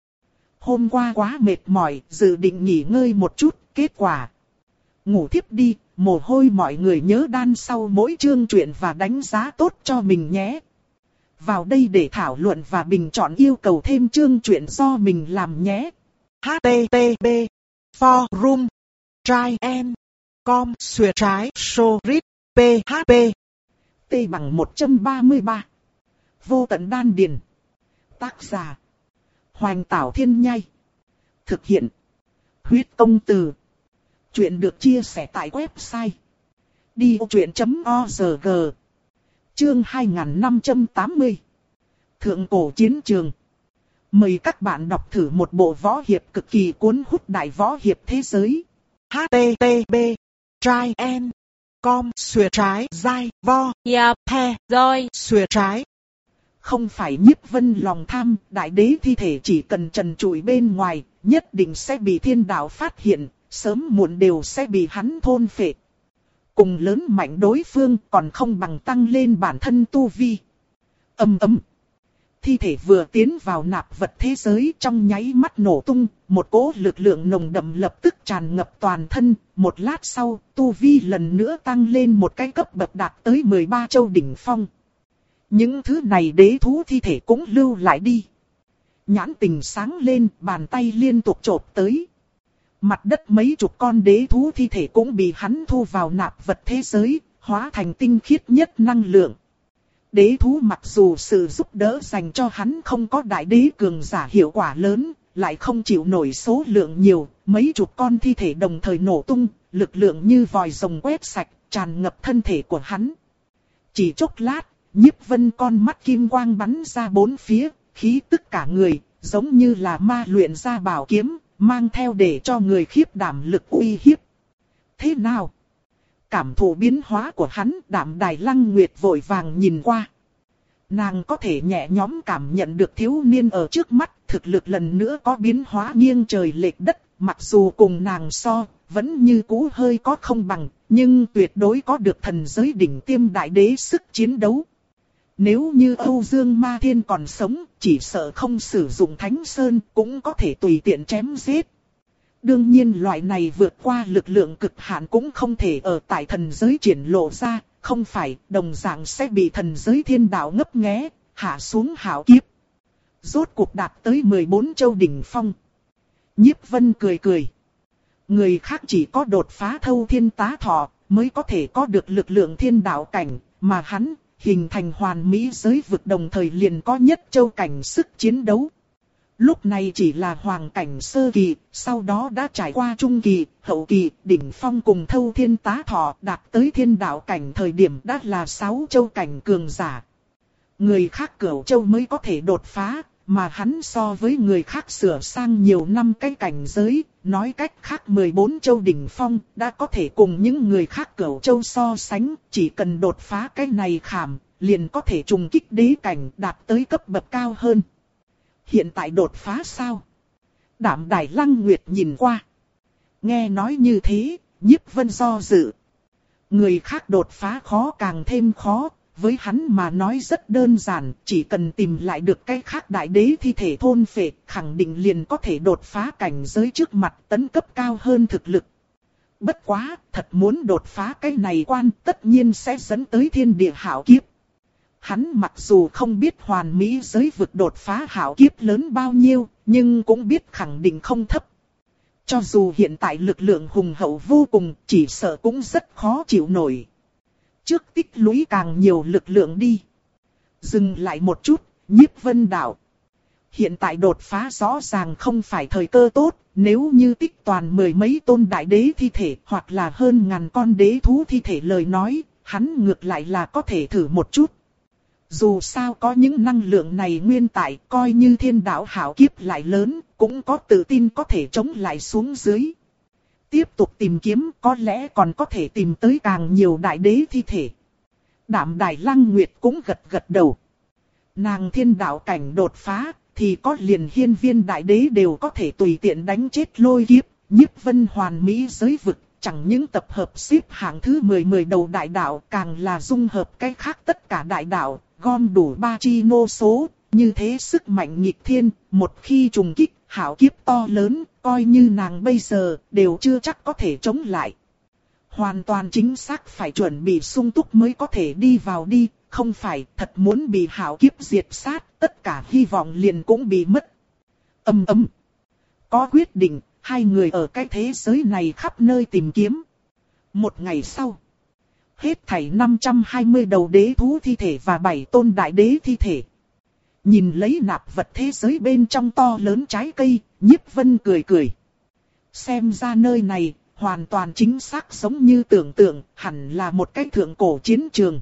Speaker 1: Hôm qua quá mệt mỏi, dự định nghỉ ngơi một chút, kết quả. Ngủ thiếp đi, mồ hôi mọi người nhớ đan sau mỗi chương truyện và đánh giá tốt cho mình nhé. Vào đây để thảo luận và bình chọn yêu cầu thêm chương truyện do mình làm nhé. hát tê pê bê Forum Traian Com Xuyệt trái Sorit pê hát pê T bằng một trăm ba mươi ba Vô tận đan điền. Tác giả Hoành Tảo Thiên Nhai. Thực hiện Huyết Công Từ. Chuyện được chia sẻ tại website đi ô chuyện chấm org. Chương hai nghìn năm trăm tám mươi. Thượng cổ chiến trường. Mời các bạn đọc thử một bộ võ hiệp cực kỳ cuốn hút đại võ hiệp thế giới. hát tê pê bê Traian Com Xuyệt trái Dai Vo Yap He Doi Xuyệt trái. Không phải Nhiếp Vân lòng tham, đại đế thi thể chỉ cần trần trụi bên ngoài, nhất định sẽ bị thiên đạo phát hiện, sớm muộn đều sẽ bị hắn thôn phệ. Cùng lớn mạnh đối phương còn không bằng tăng lên bản thân tu vi. Ầm ầm. Thi thể vừa tiến vào nạp vật thế giới trong nháy mắt nổ tung, một cỗ lực lượng nồng đậm lập tức tràn ngập toàn thân, một lát sau, tu vi lần nữa tăng lên một cái cấp bậc đạt tới mười ba châu đỉnh phong. Những thứ này đế thú thi thể cũng lưu lại đi. Nhãn tình sáng lên, bàn tay liên tục chộp tới. Mặt đất mấy chục con đế thú thi thể cũng bị hắn thu vào nạp vật thế giới, hóa thành tinh khiết nhất năng lượng. Đế thú mặc dù sự giúp đỡ dành cho hắn không có đại đế cường giả hiệu quả lớn, lại không chịu nổi số lượng nhiều, mấy chục con thi thể đồng thời nổ tung, lực lượng như vòi rồng quét sạch, tràn ngập thân thể của hắn. Chỉ chốc lát, Nhiếp Vân con mắt kim quang bắn ra bốn phía, khí tức cả người, giống như là ma luyện ra bảo kiếm, mang theo để cho người khiếp đảm lực uy hiếp. Thế nào? Cảm thụ biến hóa của hắn, Đạm Đài Lăng Nguyệt vội vàng nhìn qua. Nàng có thể nhẹ nhõm cảm nhận được thiếu niên ở trước mắt, thực lực lần nữa có biến hóa nghiêng trời lệch đất, mặc dù cùng nàng so, vẫn như cũ hơi có không bằng, nhưng tuyệt đối có được thần giới đỉnh tiêm đại đế sức chiến đấu. Nếu như Âu Dương Ma Thiên còn sống, chỉ sợ không sử dụng Thánh Sơn cũng có thể tùy tiện chém giết. Đương nhiên loại này vượt qua lực lượng cực hạn cũng không thể ở tại thần giới triển lộ ra, không phải đồng dạng sẽ bị thần giới thiên đạo ngấp nghé, hạ xuống hảo kiếp. Rốt cuộc đạt tới mười bốn châu đỉnh phong. Nhiếp Vân cười cười. Người khác chỉ có đột phá thâu thiên tá thọ mới có thể có được lực lượng thiên đạo cảnh, mà hắn hình thành hoàn mỹ giới vực đồng thời liền có nhất châu cảnh sức chiến đấu. Lúc này chỉ là hoàng cảnh sơ kỳ, sau đó đã trải qua trung kỳ, hậu kỳ, đỉnh phong cùng thâu thiên tá thọ đạt tới thiên đạo cảnh thời điểm đã là sáu châu cảnh cường giả. Người khác cửu châu mới có thể đột phá, mà hắn so với người khác sửa sang nhiều năm cái cảnh giới, nói cách khác mười bốn châu đỉnh phong đã có thể cùng những người khác cửu châu so sánh, chỉ cần đột phá cái này khảm, liền có thể trùng kích đế cảnh đạt tới cấp bậc cao hơn. Hiện tại đột phá sao? Đạm Đài Lăng Nguyệt nhìn qua. Nghe nói như thế, Nhiếp Vân do dự. Người khác đột phá khó càng thêm khó, với hắn mà nói rất đơn giản, chỉ cần tìm lại được cái khác đại đế thi thể thôn phệ, khẳng định liền có thể đột phá cảnh giới trước mặt tấn cấp cao hơn thực lực. Bất quá, thật muốn đột phá cái này quan tất nhiên sẽ dẫn tới thiên địa hạo kiếp. Hắn mặc dù không biết hoàn mỹ giới vực đột phá hạo kiếp lớn bao nhiêu, nhưng cũng biết khẳng định không thấp. Cho dù hiện tại lực lượng hùng hậu vô cùng, chỉ sợ cũng rất khó chịu nổi. Trước tích lũy càng nhiều lực lượng đi. Dừng lại một chút, Nhiếp Vân đạo. Hiện tại đột phá rõ ràng không phải thời cơ tốt, nếu như tích toàn mười mấy tôn đại đế thi thể hoặc là hơn ngàn con đế thú thi thể lời nói, hắn ngược lại là có thể thử một chút. Dù sao có những năng lượng này nguyên tại, coi như thiên đạo hảo kiếp lại lớn, cũng có tự tin có thể chống lại xuống dưới. Tiếp tục tìm kiếm có lẽ còn có thể tìm tới càng nhiều đại đế thi thể. Đạm Đài Lăng Nguyệt cũng gật gật đầu. Nàng thiên đạo cảnh đột phá, thì có liền hiên viên đại đế đều có thể tùy tiện đánh chết lôi kiếp. Nhiếp Vân hoàn mỹ giới vực, chẳng những tập hợp xếp hạng thứ mười mười đầu đại đạo, càng là dung hợp cái khác tất cả đại đạo, gom đủ ba chi nô số, như thế sức mạnh nghịch thiên, một khi trùng kích, hảo kiếp to lớn, coi như nàng bây giờ, đều chưa chắc có thể chống lại. Hoàn toàn chính xác phải chuẩn bị sung túc mới có thể đi vào đi, không phải thật muốn bị hảo kiếp diệt sát, tất cả hy vọng liền cũng bị mất. Ầm ầm. Có quyết định, hai người ở cái thế giới này khắp nơi tìm kiếm. Một ngày sau, hết thảy năm trăm hai mươi đầu đế thú thi thể và bảy tôn đại đế thi thể. Nhìn lấy nạp vật thế giới bên trong to lớn trái cây, Nhiếp Vân cười cười. Xem ra nơi này, hoàn toàn chính xác giống như tưởng tượng, hẳn là một cái thượng cổ chiến trường.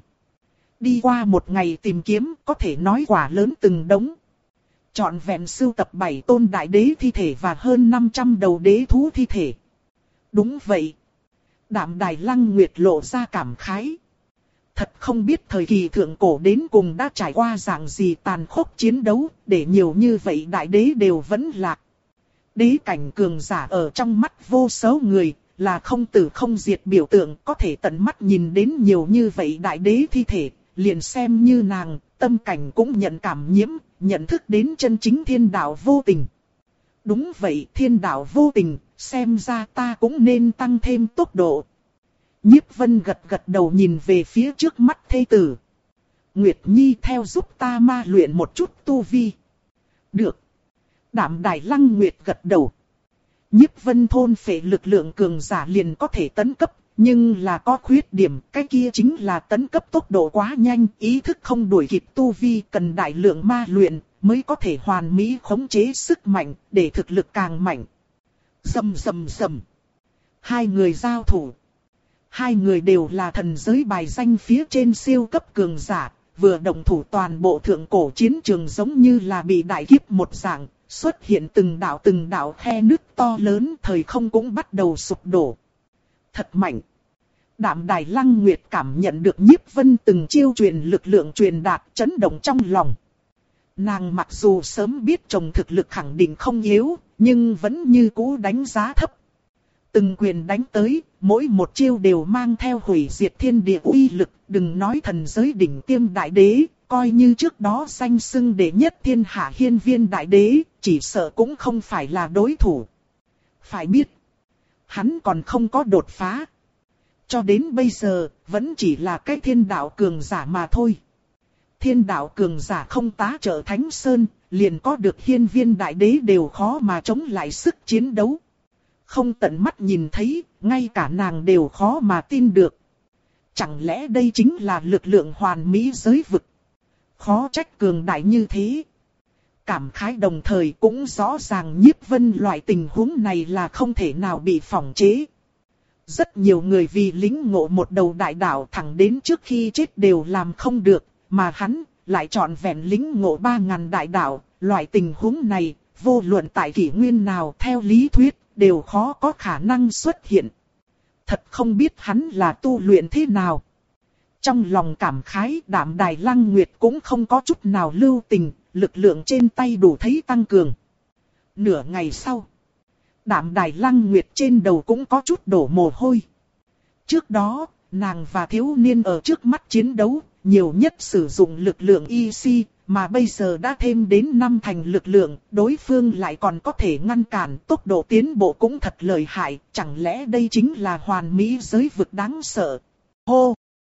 Speaker 1: Đi qua một ngày tìm kiếm, có thể nói quả lớn từng đống. Trọn vẹn sưu tập bảy tôn đại đế thi thể và hơn năm trăm đầu đế thú thi thể. Đúng vậy. Đạm Đài Lăng Nguyệt lộ ra cảm khái. Thật không biết thời kỳ thượng cổ đến cùng đã trải qua dạng gì tàn khốc chiến đấu, để nhiều như vậy đại đế đều vẫn lạc. Đế cảnh cường giả ở trong mắt vô số người, là không tử không diệt biểu tượng, có thể tận mắt nhìn đến nhiều như vậy đại đế thi thể, liền xem như nàng, tâm cảnh cũng nhận cảm nhiễm, nhận thức đến chân chính thiên đạo vô tình. Đúng vậy, thiên đạo vô tình, xem ra ta cũng nên tăng thêm tốc độ. Nhiếp Vân gật gật đầu nhìn về phía trước mắt thê tử. Nguyệt Nhi theo giúp ta ma luyện một chút tu vi. Được. Đạm Đài Lăng Nguyệt gật đầu. Nhiếp Vân thôn phệ lực lượng cường giả liền có thể tấn cấp, nhưng là có khuyết điểm, cái kia chính là tấn cấp tốc độ quá nhanh, ý thức không đuổi kịp tu vi, cần đại lượng ma luyện mới có thể hoàn mỹ khống chế sức mạnh, để thực lực càng mạnh. Rầm rầm rầm. Hai người giao thủ. Hai người đều là thần giới bài danh phía trên siêu cấp cường giả, vừa động thủ toàn bộ thượng cổ chiến trường giống như là bị đại kiếp một dạng, xuất hiện từng đạo từng đạo khe nứt to lớn, thời không cũng bắt đầu sụp đổ. Thật mạnh. Đạm Đài Lăng Nguyệt cảm nhận được Nhiếp Vân từng chiêu truyền lực lượng truyền đạt, chấn động trong lòng. Nàng mặc dù sớm biết chồng thực lực khẳng định không yếu, nhưng vẫn như cũ đánh giá thấp. Từng quyền đánh tới, mỗi một chiêu đều mang theo hủy diệt thiên địa uy lực, đừng nói thần giới đỉnh tiêm đại đế, coi như trước đó danh xưng đệ nhất thiên hạ hiên viên đại đế, chỉ sợ cũng không phải là đối thủ. Phải biết, hắn còn không có đột phá. Cho đến bây giờ, vẫn chỉ là cái thiên đạo cường giả mà thôi. Thiên đạo cường giả không tá trợ Thánh Sơn, liền có được hiên viên đại đế đều khó mà chống lại sức chiến đấu. Không tận mắt nhìn thấy, ngay cả nàng đều khó mà tin được. Chẳng lẽ đây chính là lực lượng hoàn mỹ giới vực? Khó trách cường đại như thế. Cảm khái đồng thời cũng rõ ràng Nhiếp Vân loại tình huống này là không thể nào bị phỏng chế. Rất nhiều người vì lính ngộ một đầu đại đạo thẳng đến trước khi chết đều làm không được, mà hắn lại chọn vẹn lính ngộ ba ngàn đại đạo. Loại tình huống này, vô luận tại kỷ nguyên nào theo lý thuyết, đều khó có khả năng xuất hiện. Thật không biết hắn là tu luyện thế nào. Trong lòng cảm khái, Đạm Đài Lăng Nguyệt cũng không có chút nào lưu tình, lực lượng trên tay đủ thấy tăng cường. Nửa ngày sau, Đạm Đài Lăng Nguyệt trên đầu cũng có chút đổ mồ hôi. Trước đó, nàng và thiếu niên ở trước mắt chiến đấu, nhiều nhất sử dụng lực lượng y si, mà bây giờ đã thêm đến năm thành lực lượng, đối phương lại còn có thể ngăn cản, tốc độ tiến bộ cũng thật lợi hại, chẳng lẽ đây chính là hoàn mỹ giới vực đáng sợ. Hô!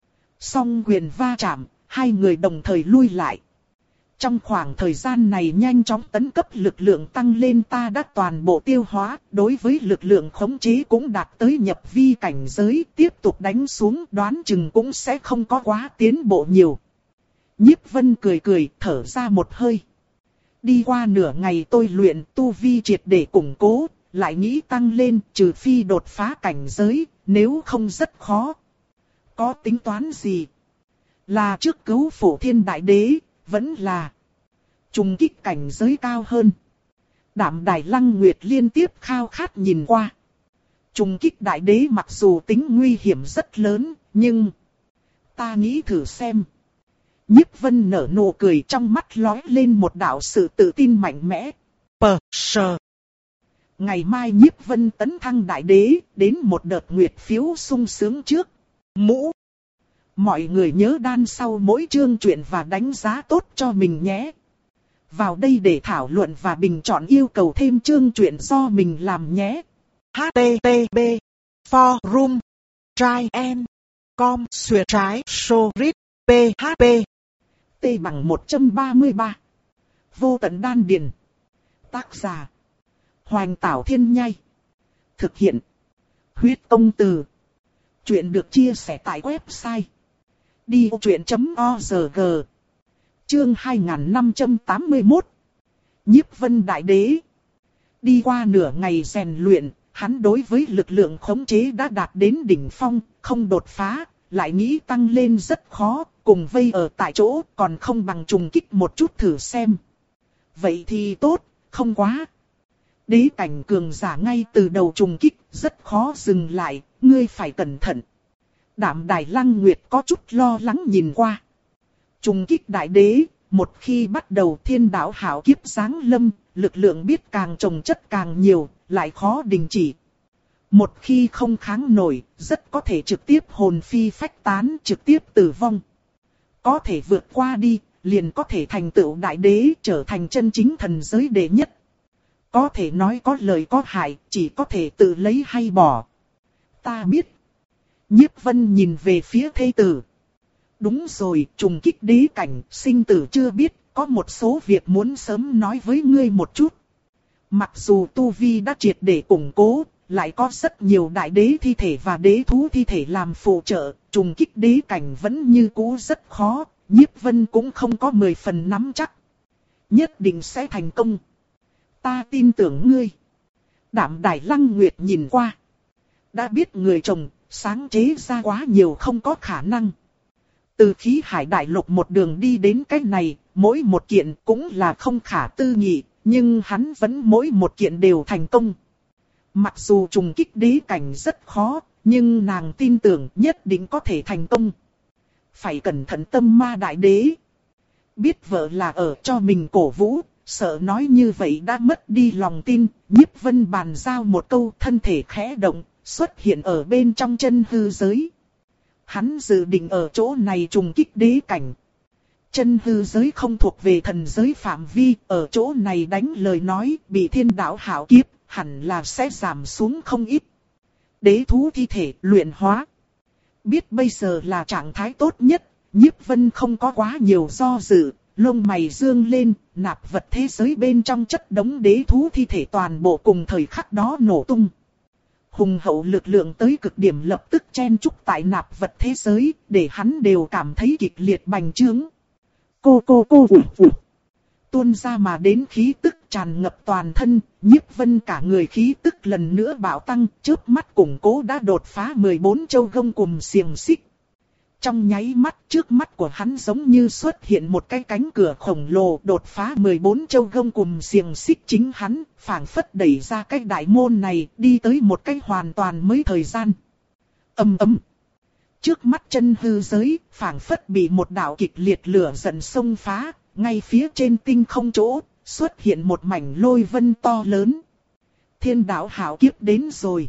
Speaker 1: Song quyền va chạm, hai người đồng thời lui lại. Trong khoảng thời gian này nhanh chóng tấn cấp lực lượng tăng lên, ta đã toàn bộ tiêu hóa, đối với lực lượng khống chế cũng đạt tới nhập vi cảnh giới, tiếp tục đánh xuống đoán chừng cũng sẽ không có quá tiến bộ nhiều. Nhiếp Vân cười cười, thở ra một hơi. Đi qua nửa ngày tôi luyện tu vi triệt để củng cố, lại nghĩ tăng lên, trừ phi đột phá cảnh giới, nếu không rất khó. Có tính toán gì? Là trước cứu Phổ Thiên Đại Đế, vẫn là trùng kích cảnh giới cao hơn. Đạm Đài Lăng Nguyệt liên tiếp khao khát nhìn qua. Trùng kích Đại Đế mặc dù tính nguy hiểm rất lớn, nhưng ta nghĩ thử xem. Nhiếp Vân nở nụ cười, trong mắt lóe lên một đạo sự tự tin mạnh mẽ. Pờ sờ. Ngày mai Nhiếp Vân tấn thăng Đại Đế, đến một đợt nguyệt phiếu sung sướng trước. Mũ. Mọi người nhớ đan sau mỗi chương truyện và đánh giá tốt cho mình nhé. Vào đây để thảo luận và bình chọn yêu cầu thêm chương truyện do mình làm nhé. H T T P Forum Try and Com Xuyệt trái Sorit P H P T bằng một trăm ba mươi ba. Vô tận đan điền. Tác giả Hoành Tảo Thiên Nhai. Thực hiện Huyết Công Từ. Chuyện được chia sẻ tại website đi ô truyện chấm org. Chương hai nghìn năm trăm tám mươi mốt. Nhiếp Vân Đại Đế. Đi qua nửa ngày rèn luyện, hắn đối với lực lượng khống chế đã đạt đến đỉnh phong, không đột phá, lại nghĩ tăng lên rất khó, cùng vây ở tại chỗ còn không bằng trùng kích một chút thử xem. Vậy thì tốt, không quá. Đế cảnh cường giả ngay từ đầu trùng kích, rất khó dừng lại, ngươi phải cẩn thận. Đạm Đài Lăng Nguyệt có chút lo lắng nhìn qua. Trùng kích Đại Đế, một khi bắt đầu thiên đạo hảo kiếp giáng lâm, lực lượng biết càng trồng chất càng nhiều, lại khó đình chỉ. Một khi không kháng nổi, rất có thể trực tiếp hồn phi phách tán, trực tiếp tử vong. Có thể vượt qua đi, liền có thể thành tựu Đại Đế, trở thành chân chính thần giới đệ nhất. Có thể nói có lợi có hại, chỉ có thể tự lấy hay bỏ. Ta biết. Nhiếp Vân nhìn về phía thê tử. Đúng rồi, trùng kích đế cảnh, sinh tử chưa biết, có một số việc muốn sớm nói với ngươi một chút. Mặc dù tu vi đã triệt để củng cố, lại có rất nhiều đại đế thi thể và đế thú thi thể làm phụ trợ, trùng kích đế cảnh vẫn như cũ rất khó, Nhiếp Vân cũng không có mười phần nắm chắc. Nhất định sẽ thành công. Ta tin tưởng ngươi. Đạm Đài Lăng Nguyệt nhìn qua. Đã biết người chồng, sáng chế ra quá nhiều không có khả năng. Từ khí hải đại lục một đường đi đến cái này, mỗi một kiện cũng là không khả tư nghị, nhưng hắn vẫn mỗi một kiện đều thành công. Mặc dù trùng kích đế cảnh rất khó, nhưng nàng tin tưởng nhất định có thể thành công. Phải cẩn thận tâm ma đại đế. Biết vợ là ở cho mình cổ vũ, sợ nói như vậy đã mất đi lòng tin, Nhiếp Vân bàn giao một câu, thân thể khẽ động, xuất hiện ở bên trong chân hư giới. Hắn dự định ở chỗ này trùng kích đế cảnh. Chân hư giới không thuộc về thần giới phạm vi, ở chỗ này đánh lời nói bị thiên đạo hạo kiếp, hẳn là sẽ giảm xuống không ít. Đế thú thi thể luyện hóa. Biết bây giờ là trạng thái tốt nhất, Nhiếp Vân không có quá nhiều do dự, lông mày dương lên, nạp vật thế giới bên trong chất đống đế thú thi thể toàn bộ cùng thời khắc đó nổ tung. Hùng hậu lực lượng tới cực điểm lập tức chen chúc tại nạp vật thế giới, để hắn đều cảm thấy kịch liệt bành trướng. Cô cô cô vụ vụ. Tuôn ra mà đến khí tức tràn ngập toàn thân, Nhiếp Vân cả người khí tức lần nữa bạo tăng, chớp mắt củng cố đã đột phá mười bốn châu gông cùm xiềng xích. Trong nháy mắt trước mắt của hắn giống như xuất hiện một cái cánh cửa khổng lồ đột phá mười bốn châu gông cùm xiềng xích, chính hắn phảng phất đẩy ra cái đại môn này đi tới một cái hoàn toàn mới thời gian. Ầm ầm. Trước mắt chân hư giới phảng phất bị một đạo kịch liệt lửa giận xông phá, ngay phía trên tinh không chỗ xuất hiện một mảnh lôi vân to lớn. Thiên đạo hạo kiếp đến rồi.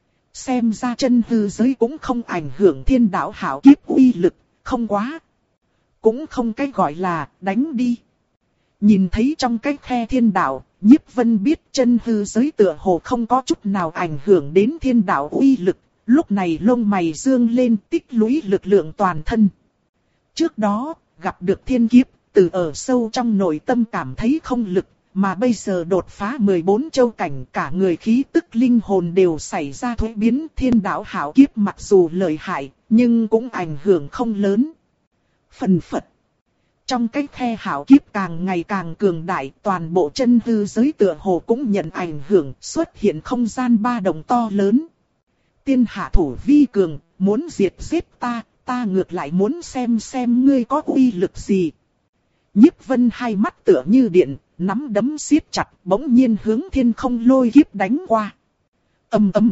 Speaker 1: Xem ra chân hư giới cũng không ảnh hưởng thiên đạo hạo kiếp uy lực, không quá. Cũng không cái gọi là đánh đi. Nhìn thấy trong cái khe thiên đạo, Nhiếp Vân biết chân hư giới tựa hồ không có chút nào ảnh hưởng đến thiên đạo uy lực. Lúc này lông mày dương lên tích lũy lực lượng toàn thân. Trước đó, gặp được thiên kiếp, từ ở sâu trong nội tâm cảm thấy không lực. Mà bây giờ đột phá mười bốn châu cảnh, cả người khí tức linh hồn đều xảy ra thuế biến. Thiên đạo hạo kiếp mặc dù lợi hại, nhưng cũng ảnh hưởng không lớn. Phần phật. Trong cái khe hạo kiếp càng ngày càng cường đại, toàn bộ chân hư giới tựa hồ cũng nhận ảnh hưởng, xuất hiện không gian ba động to lớn. Tiên hạ thủ vi cường, muốn diệt giết ta, ta ngược lại muốn xem xem ngươi có uy lực gì. Nhiếp Vân hai mắt tựa như điện, nắm đấm siết chặt, bỗng nhiên hướng thiên không lôi kiếp đánh qua. Ầm ầm.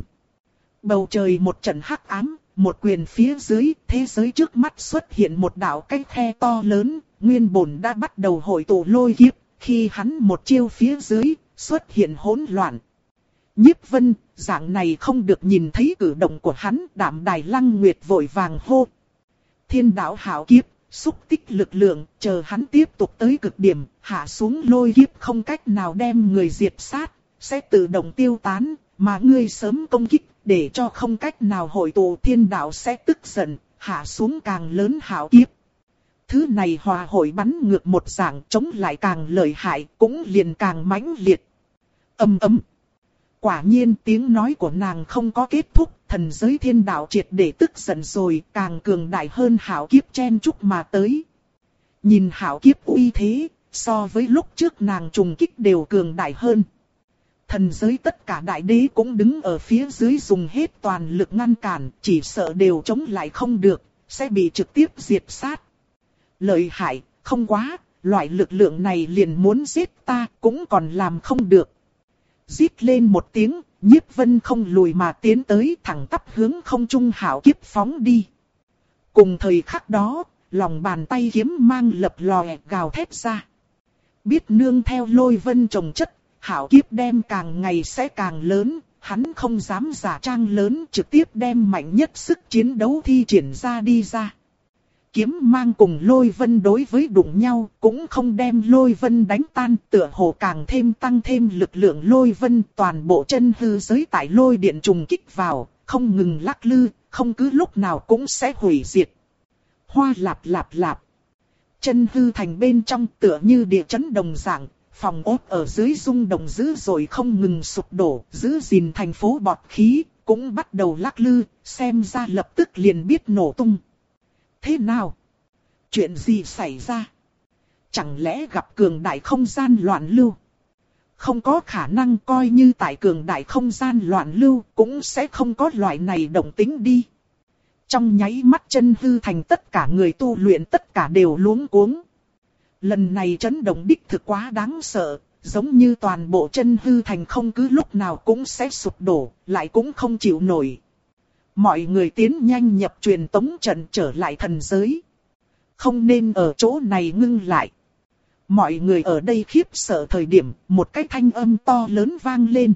Speaker 1: Bầu trời một trận hắc ám, một quyền phía dưới, thế giới trước mắt xuất hiện một đạo cái khe to lớn, nguyên bổn đã bắt đầu hội tụ lôi kiếp, khi hắn một chiêu phía dưới, xuất hiện hỗn loạn. Nhiếp Vân, dạng này không được nhìn thấy cử động của hắn, Đạm Đài Lăng Nguyệt vội vàng hô. Thiên đạo hạo kiếp, xúc tích lực lượng, chờ hắn tiếp tục tới cực điểm, hạ xuống lôi kiếp không cách nào đem người diệt sát, sẽ tự động tiêu tán, mà ngươi sớm công kích, để cho không cách nào hội tụ thiên đạo sẽ tức giận, hạ xuống càng lớn hạo kiếp. Thứ này hòa hội bắn ngược một dạng, chống lại càng lợi hại, cũng liền càng mãnh liệt. Ầm ầm. Quả nhiên tiếng nói của nàng không có kết thúc, thần giới thiên đạo triệt để tức giận rồi, càng cường đại hơn hạo kiếp chen chúc mà tới. Nhìn hạo kiếp uy thế, so với lúc trước nàng trùng kích đều cường đại hơn. Thần giới tất cả đại đế cũng đứng ở phía dưới dùng hết toàn lực ngăn cản, chỉ sợ đều chống lại không được, sẽ bị trực tiếp diệt sát. Lợi hại, không quá, loại lực lượng này liền muốn giết ta cũng còn làm không được. Rít lên một tiếng, Nhiếp Vân không lùi mà tiến tới, thẳng tắp hướng không trung hạo kiếp phóng đi. Cùng thời khắc đó, lòng bàn tay kiếm mang lập lòe gào thét ra. Biết nương theo lôi vân trồng chất, hạo kiếp đem càng ngày sẽ càng lớn, hắn không dám giả trang lớn, trực tiếp đem mạnh nhất sức chiến đấu thi triển ra đi ra. Kiếm mang cùng lôi vân đối với đụng nhau, cũng không đem lôi vân đánh tan, tựa hồ càng thêm tăng thêm lực lượng lôi vân, toàn bộ chân hư giới tại lôi điện trùng kích vào, không ngừng lắc lư, không cứ lúc nào cũng sẽ hủy diệt. Hoa lạp lạp lạp. Chân hư thành bên trong tựa như địa chấn đồng dạng, Phòng ốt ở dưới rung động dữ dội không ngừng sụp đổ, giữ gìn thành phố bọt khí, cũng bắt đầu lắc lư, xem ra lập tức liền biết nổ tung. Thế nào? Chuyện gì xảy ra? Chẳng lẽ gặp cường đại không gian loạn lưu? Không có khả năng, coi như tại cường đại không gian loạn lưu cũng sẽ không có loại này động tĩnh đi. Trong nháy mắt chân hư thành tất cả người tu luyện tất cả đều luống cuống. Lần này chấn động đích thực quá đáng sợ, giống như toàn bộ chân hư thành không cứ lúc nào cũng sẽ sụp đổ, lại cũng không chịu nổi. Mọi người tiến nhanh nhập truyền tống trận trở lại thần giới. Không nên ở chỗ này ngưng lại. Mọi người ở đây khiếp sợ thời điểm, một cái thanh âm to lớn vang lên.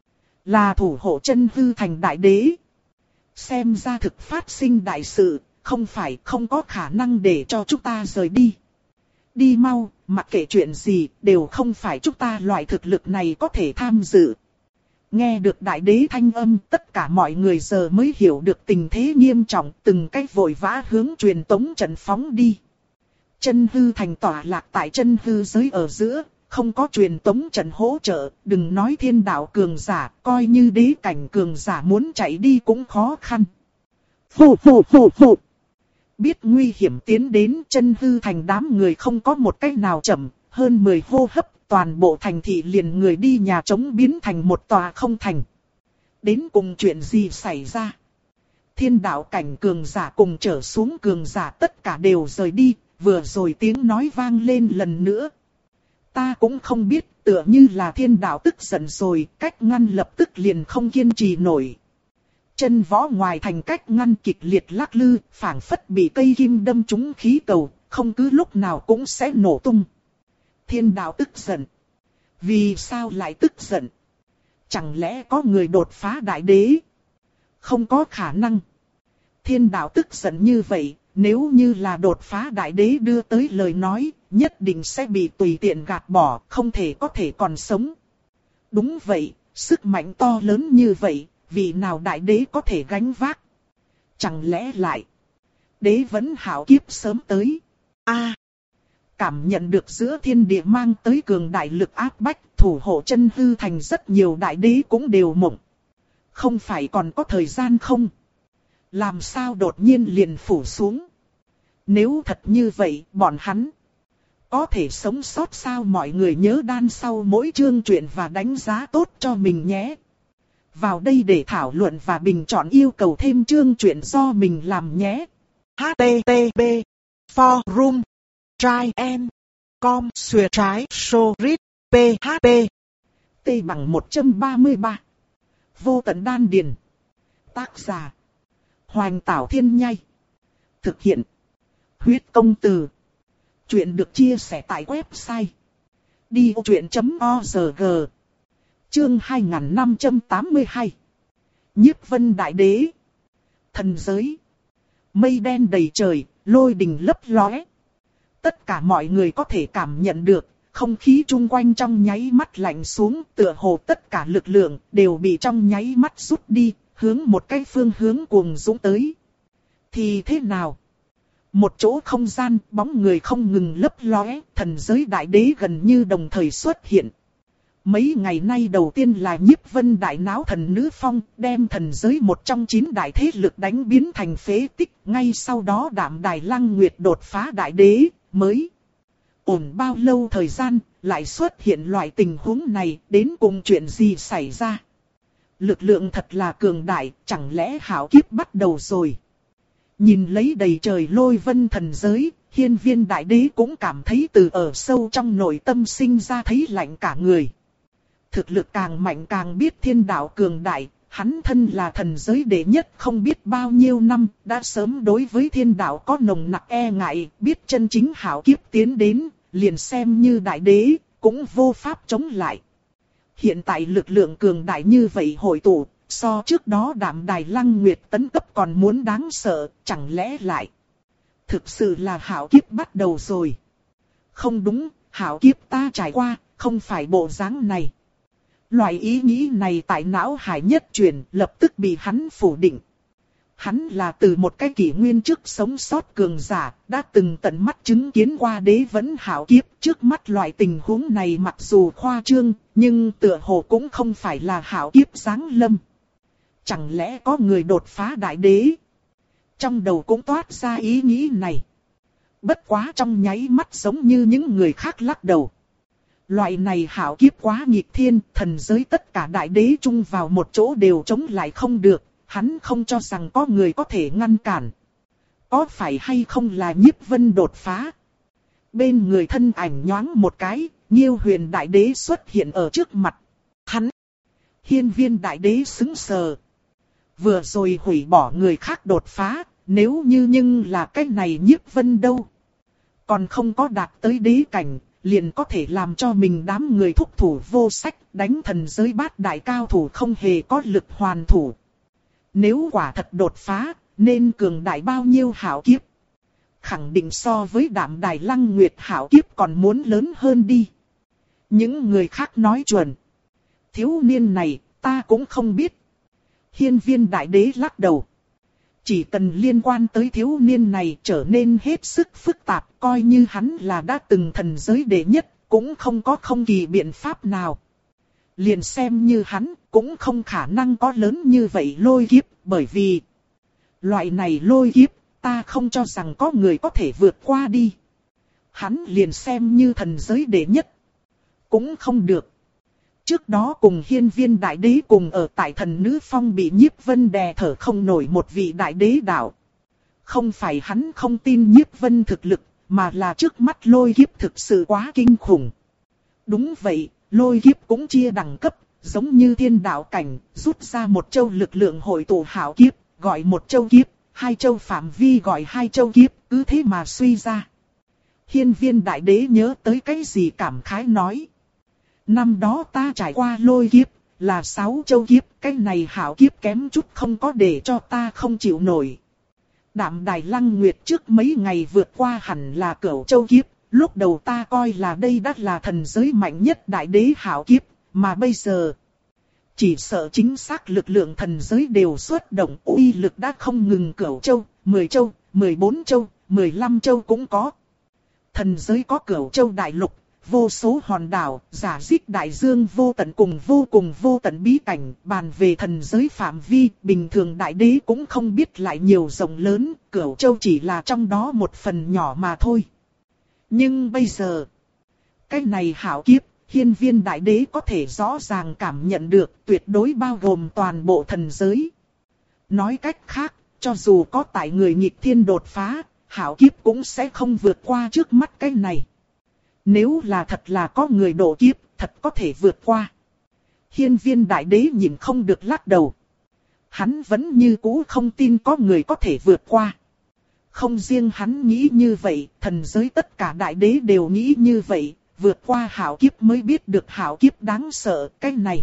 Speaker 1: Là thủ hộ chân hư thành đại đế. Xem ra thực phát sinh đại sự, không phải không có khả năng để cho chúng ta rời đi. Đi mau, mặc kệ chuyện gì, đều không phải chúng ta loại thực lực này có thể tham dự. Nghe được đại đế thanh âm, tất cả mọi người giờ mới hiểu được tình thế nghiêm trọng, từng cách vội vã hướng truyền tống trận phóng đi. Chân hư thành tỏa lạc tại chân hư giới ở giữa, không có truyền tống trận hỗ trợ, đừng nói thiên đạo cường giả, coi như đế cảnh cường giả muốn chạy đi cũng khó khăn. Phù phù phù phù. Biết nguy hiểm tiến đến, chân hư thành đám người không có một cách nào chậm, hơn mười hô hấp, toàn bộ thành thị liền người đi nhà trống biến thành một tòa không thành. Đến cùng chuyện gì xảy ra? Thiên đạo cảnh cường giả cùng trở xuống cường giả tất cả đều rời đi, vừa rồi tiếng nói vang lên lần nữa. Ta cũng không biết, tựa như là thiên đạo tức giận rồi, cách ngăn lập tức liền không kiên trì nổi. Chân võ ngoài thành cách ngăn kịch liệt lắc lư, phảng phất bị cây kim đâm trúng khí cầu, không cứ lúc nào cũng sẽ nổ tung. Thiên đạo tức giận. Vì sao lại tức giận? Chẳng lẽ có người đột phá đại đế? Không có khả năng. Thiên đạo tức giận như vậy, nếu như là đột phá đại đế đưa tới lời nói, nhất định sẽ bị tùy tiện gạt bỏ, không thể có thể còn sống. Đúng vậy, sức mạnh to lớn như vậy, vì nào đại đế có thể gánh vác? Chẳng lẽ lại, đế vẫn hảo kiếp sớm tới? A, à, cảm nhận được giữa thiên địa mang tới cường đại lực áp bách, thủ hộ chân hư thành rất nhiều đại đế cũng đều mộng. Không phải còn có thời gian không? Làm sao đột nhiên liền phủ xuống? Nếu thật như vậy, bọn hắn có thể sống sót sao? Mọi người nhớ đan sau mỗi chương truyện và đánh giá tốt cho mình nhé. Vào đây để thảo luận và bình chọn yêu cầu thêm chương truyện do mình làm nhé. H T T P Forum Try and Com Xuyệt trái Sorit P H P T bằng một trăm ba mươi ba. Vô tận đan điền. Tác giả Hoành Tảo Thiên Nhai. Thực hiện Huyết Công Từ. Chuyện được chia sẻ tại website đi ô truyện chấm org. Chương hai nghìn năm trăm tám mươi hai. Nhiếp Vân Đại Đế. Thần giới. Mây đen đầy trời, lôi đình lấp lóe. Tất cả mọi người có thể cảm nhận được, không khí chung quanh trong nháy mắt lạnh xuống, tựa hồ tất cả lực lượng đều bị trong nháy mắt rút đi, hướng một cái phương hướng cuồng dũng tới. Thì thế nào? Một chỗ không gian, bóng người không ngừng lấp lóe, thần giới đại đế gần như đồng thời xuất hiện. Mấy ngày nay đầu tiên là Nhiếp Vân đại náo thần nữ phong, đem thần giới một trong chín đại thế lực đánh biến thành phế tích. Ngay sau đó Đạm Đài Lăng Nguyệt đột phá đại đế, mới ổn bao lâu thời gian, lại xuất hiện loại tình huống này, đến cùng chuyện gì xảy ra? Lực lượng thật là cường đại, chẳng lẽ hảo kiếp bắt đầu rồi? Nhìn lấy đầy trời lôi vân thần giới, Hiên Viên đại đế cũng cảm thấy từ ở sâu trong nội tâm sinh ra thấy lạnh cả người. Thực lực càng mạnh càng biết thiên đạo cường đại, hắn thân là thần giới đệ nhất không biết bao nhiêu năm, đã sớm đối với thiên đạo có nồng nặc e ngại, biết chân chính hảo kiếp tiến đến, liền xem như đại đế, cũng vô pháp chống lại. Hiện tại lực lượng cường đại như vậy hội tụ, so trước đó Đạm Đài Lăng Nguyệt tấn cấp còn muốn đáng sợ, chẳng lẽ lại thực sự là hảo kiếp bắt đầu rồi? Không đúng, hảo kiếp ta trải qua, không phải bộ dáng này. Loại ý nghĩ này tại não hải nhất truyền, lập tức bị hắn phủ định. Hắn là từ một cái kỷ nguyên trước sống sót cường giả, đã từng tận mắt chứng kiến qua đế vẫn hạo kiếp. Trước mắt loại tình huống này mặc dù khoa trương, nhưng tựa hồ cũng không phải là hạo kiếp giáng lâm. Chẳng lẽ có người đột phá đại đế? Trong đầu cũng toát ra ý nghĩ này. Bất quá trong nháy mắt giống như những người khác lắc đầu. Loại này hạo kiếp quá nghịch thiên, thần giới tất cả đại đế chung vào một chỗ đều chống lại không được. Hắn không cho rằng có người có thể ngăn cản. Có phải hay không là Nhiếp Vân đột phá? Bên người thân ảnh nhoáng một cái, Nhiêu Huyền đại đế xuất hiện ở trước mặt. Hắn! Hiên Viên đại đế sững sờ. Vừa rồi hủy bỏ người khác đột phá, nếu như nhưng là cái này Nhiếp Vân đâu? Còn không có đạt tới đế cảnh, liền có thể làm cho mình đám người thúc thủ vô sách, đánh thần giới bát đại cao thủ không hề có lực hoàn thủ. Nếu quả thật đột phá, nên cường đại bao nhiêu hảo kiếp? Khẳng định so với Đạm Đài Lăng Nguyệt hảo kiếp còn muốn lớn hơn đi. Những người khác nói chuẩn. Thiếu niên này, ta cũng không biết. Hiên Viên đại đế lắc đầu. Chỉ cần liên quan tới thiếu niên này trở nên hết sức phức tạp, coi như hắn là đã từng thần giới đệ nhất, cũng không có không kỳ biện pháp nào. Liền xem như hắn, cũng không khả năng có lớn như vậy lôi kiếp, bởi vì loại này lôi kiếp, ta không cho rằng có người có thể vượt qua đi. Hắn liền xem như thần giới đệ nhất, cũng không được. Trước đó cùng Hiên Viên đại đế cùng ở tại Thần Nữ Phong bị Nhiếp Vân đè thở không nổi một vị đại đế đạo. Không phải hắn không tin Nhiếp Vân thực lực, mà là trước mắt lôi kiếp thực sự quá kinh khủng. Đúng vậy, lôi kiếp cũng chia đẳng cấp, giống như thiên đạo cảnh, rút ra một châu lực lượng hội tụ hảo kiếp, gọi một châu kiếp, hai châu phạm vi gọi hai châu kiếp, cứ thế mà suy ra. Hiên Viên đại đế nhớ tới cái gì cảm khái nói. Năm đó ta trải qua lôi kiếp, là sáu châu kiếp, cái này hảo kiếp kém chút không có để cho ta không chịu nổi. Đạm Đài Lăng Nguyệt trước mấy ngày vượt qua hẳn là cửu châu kiếp, lúc đầu ta coi là đây đã là thần giới mạnh nhất đại đế hảo kiếp, mà bây giờ chỉ sợ chính xác lực lượng thần giới đều xuất động, uy lực đã không ngừng cửu châu, mười châu, mười bốn châu, mười lăm châu cũng có. Thần giới có cửu châu đại lục, vô số hòn đảo, giả dích đại dương vô tận cùng vô cùng vô tận bí cảnh, bàn về thần giới phạm vi, bình thường đại đế cũng không biết lại nhiều rộng lớn, cửu châu chỉ là trong đó một phần nhỏ mà thôi. Nhưng bây giờ, cái này hảo kiếp, Hiên Viên đại đế có thể rõ ràng cảm nhận được, tuyệt đối bao gồm toàn bộ thần giới. Nói cách khác, cho dù có tại người nghịch thiên đột phá, hảo kiếp cũng sẽ không vượt qua trước mắt cái này. Nếu là thật là có người độ kiếp, thật có thể vượt qua. Hiên Viên đại đế nhìn không được lắc đầu. Hắn vẫn như cũ không tin có người có thể vượt qua. Không riêng hắn nghĩ như vậy, thần giới tất cả đại đế đều nghĩ như vậy. Vượt qua hảo kiếp mới biết được hảo kiếp đáng sợ, cái này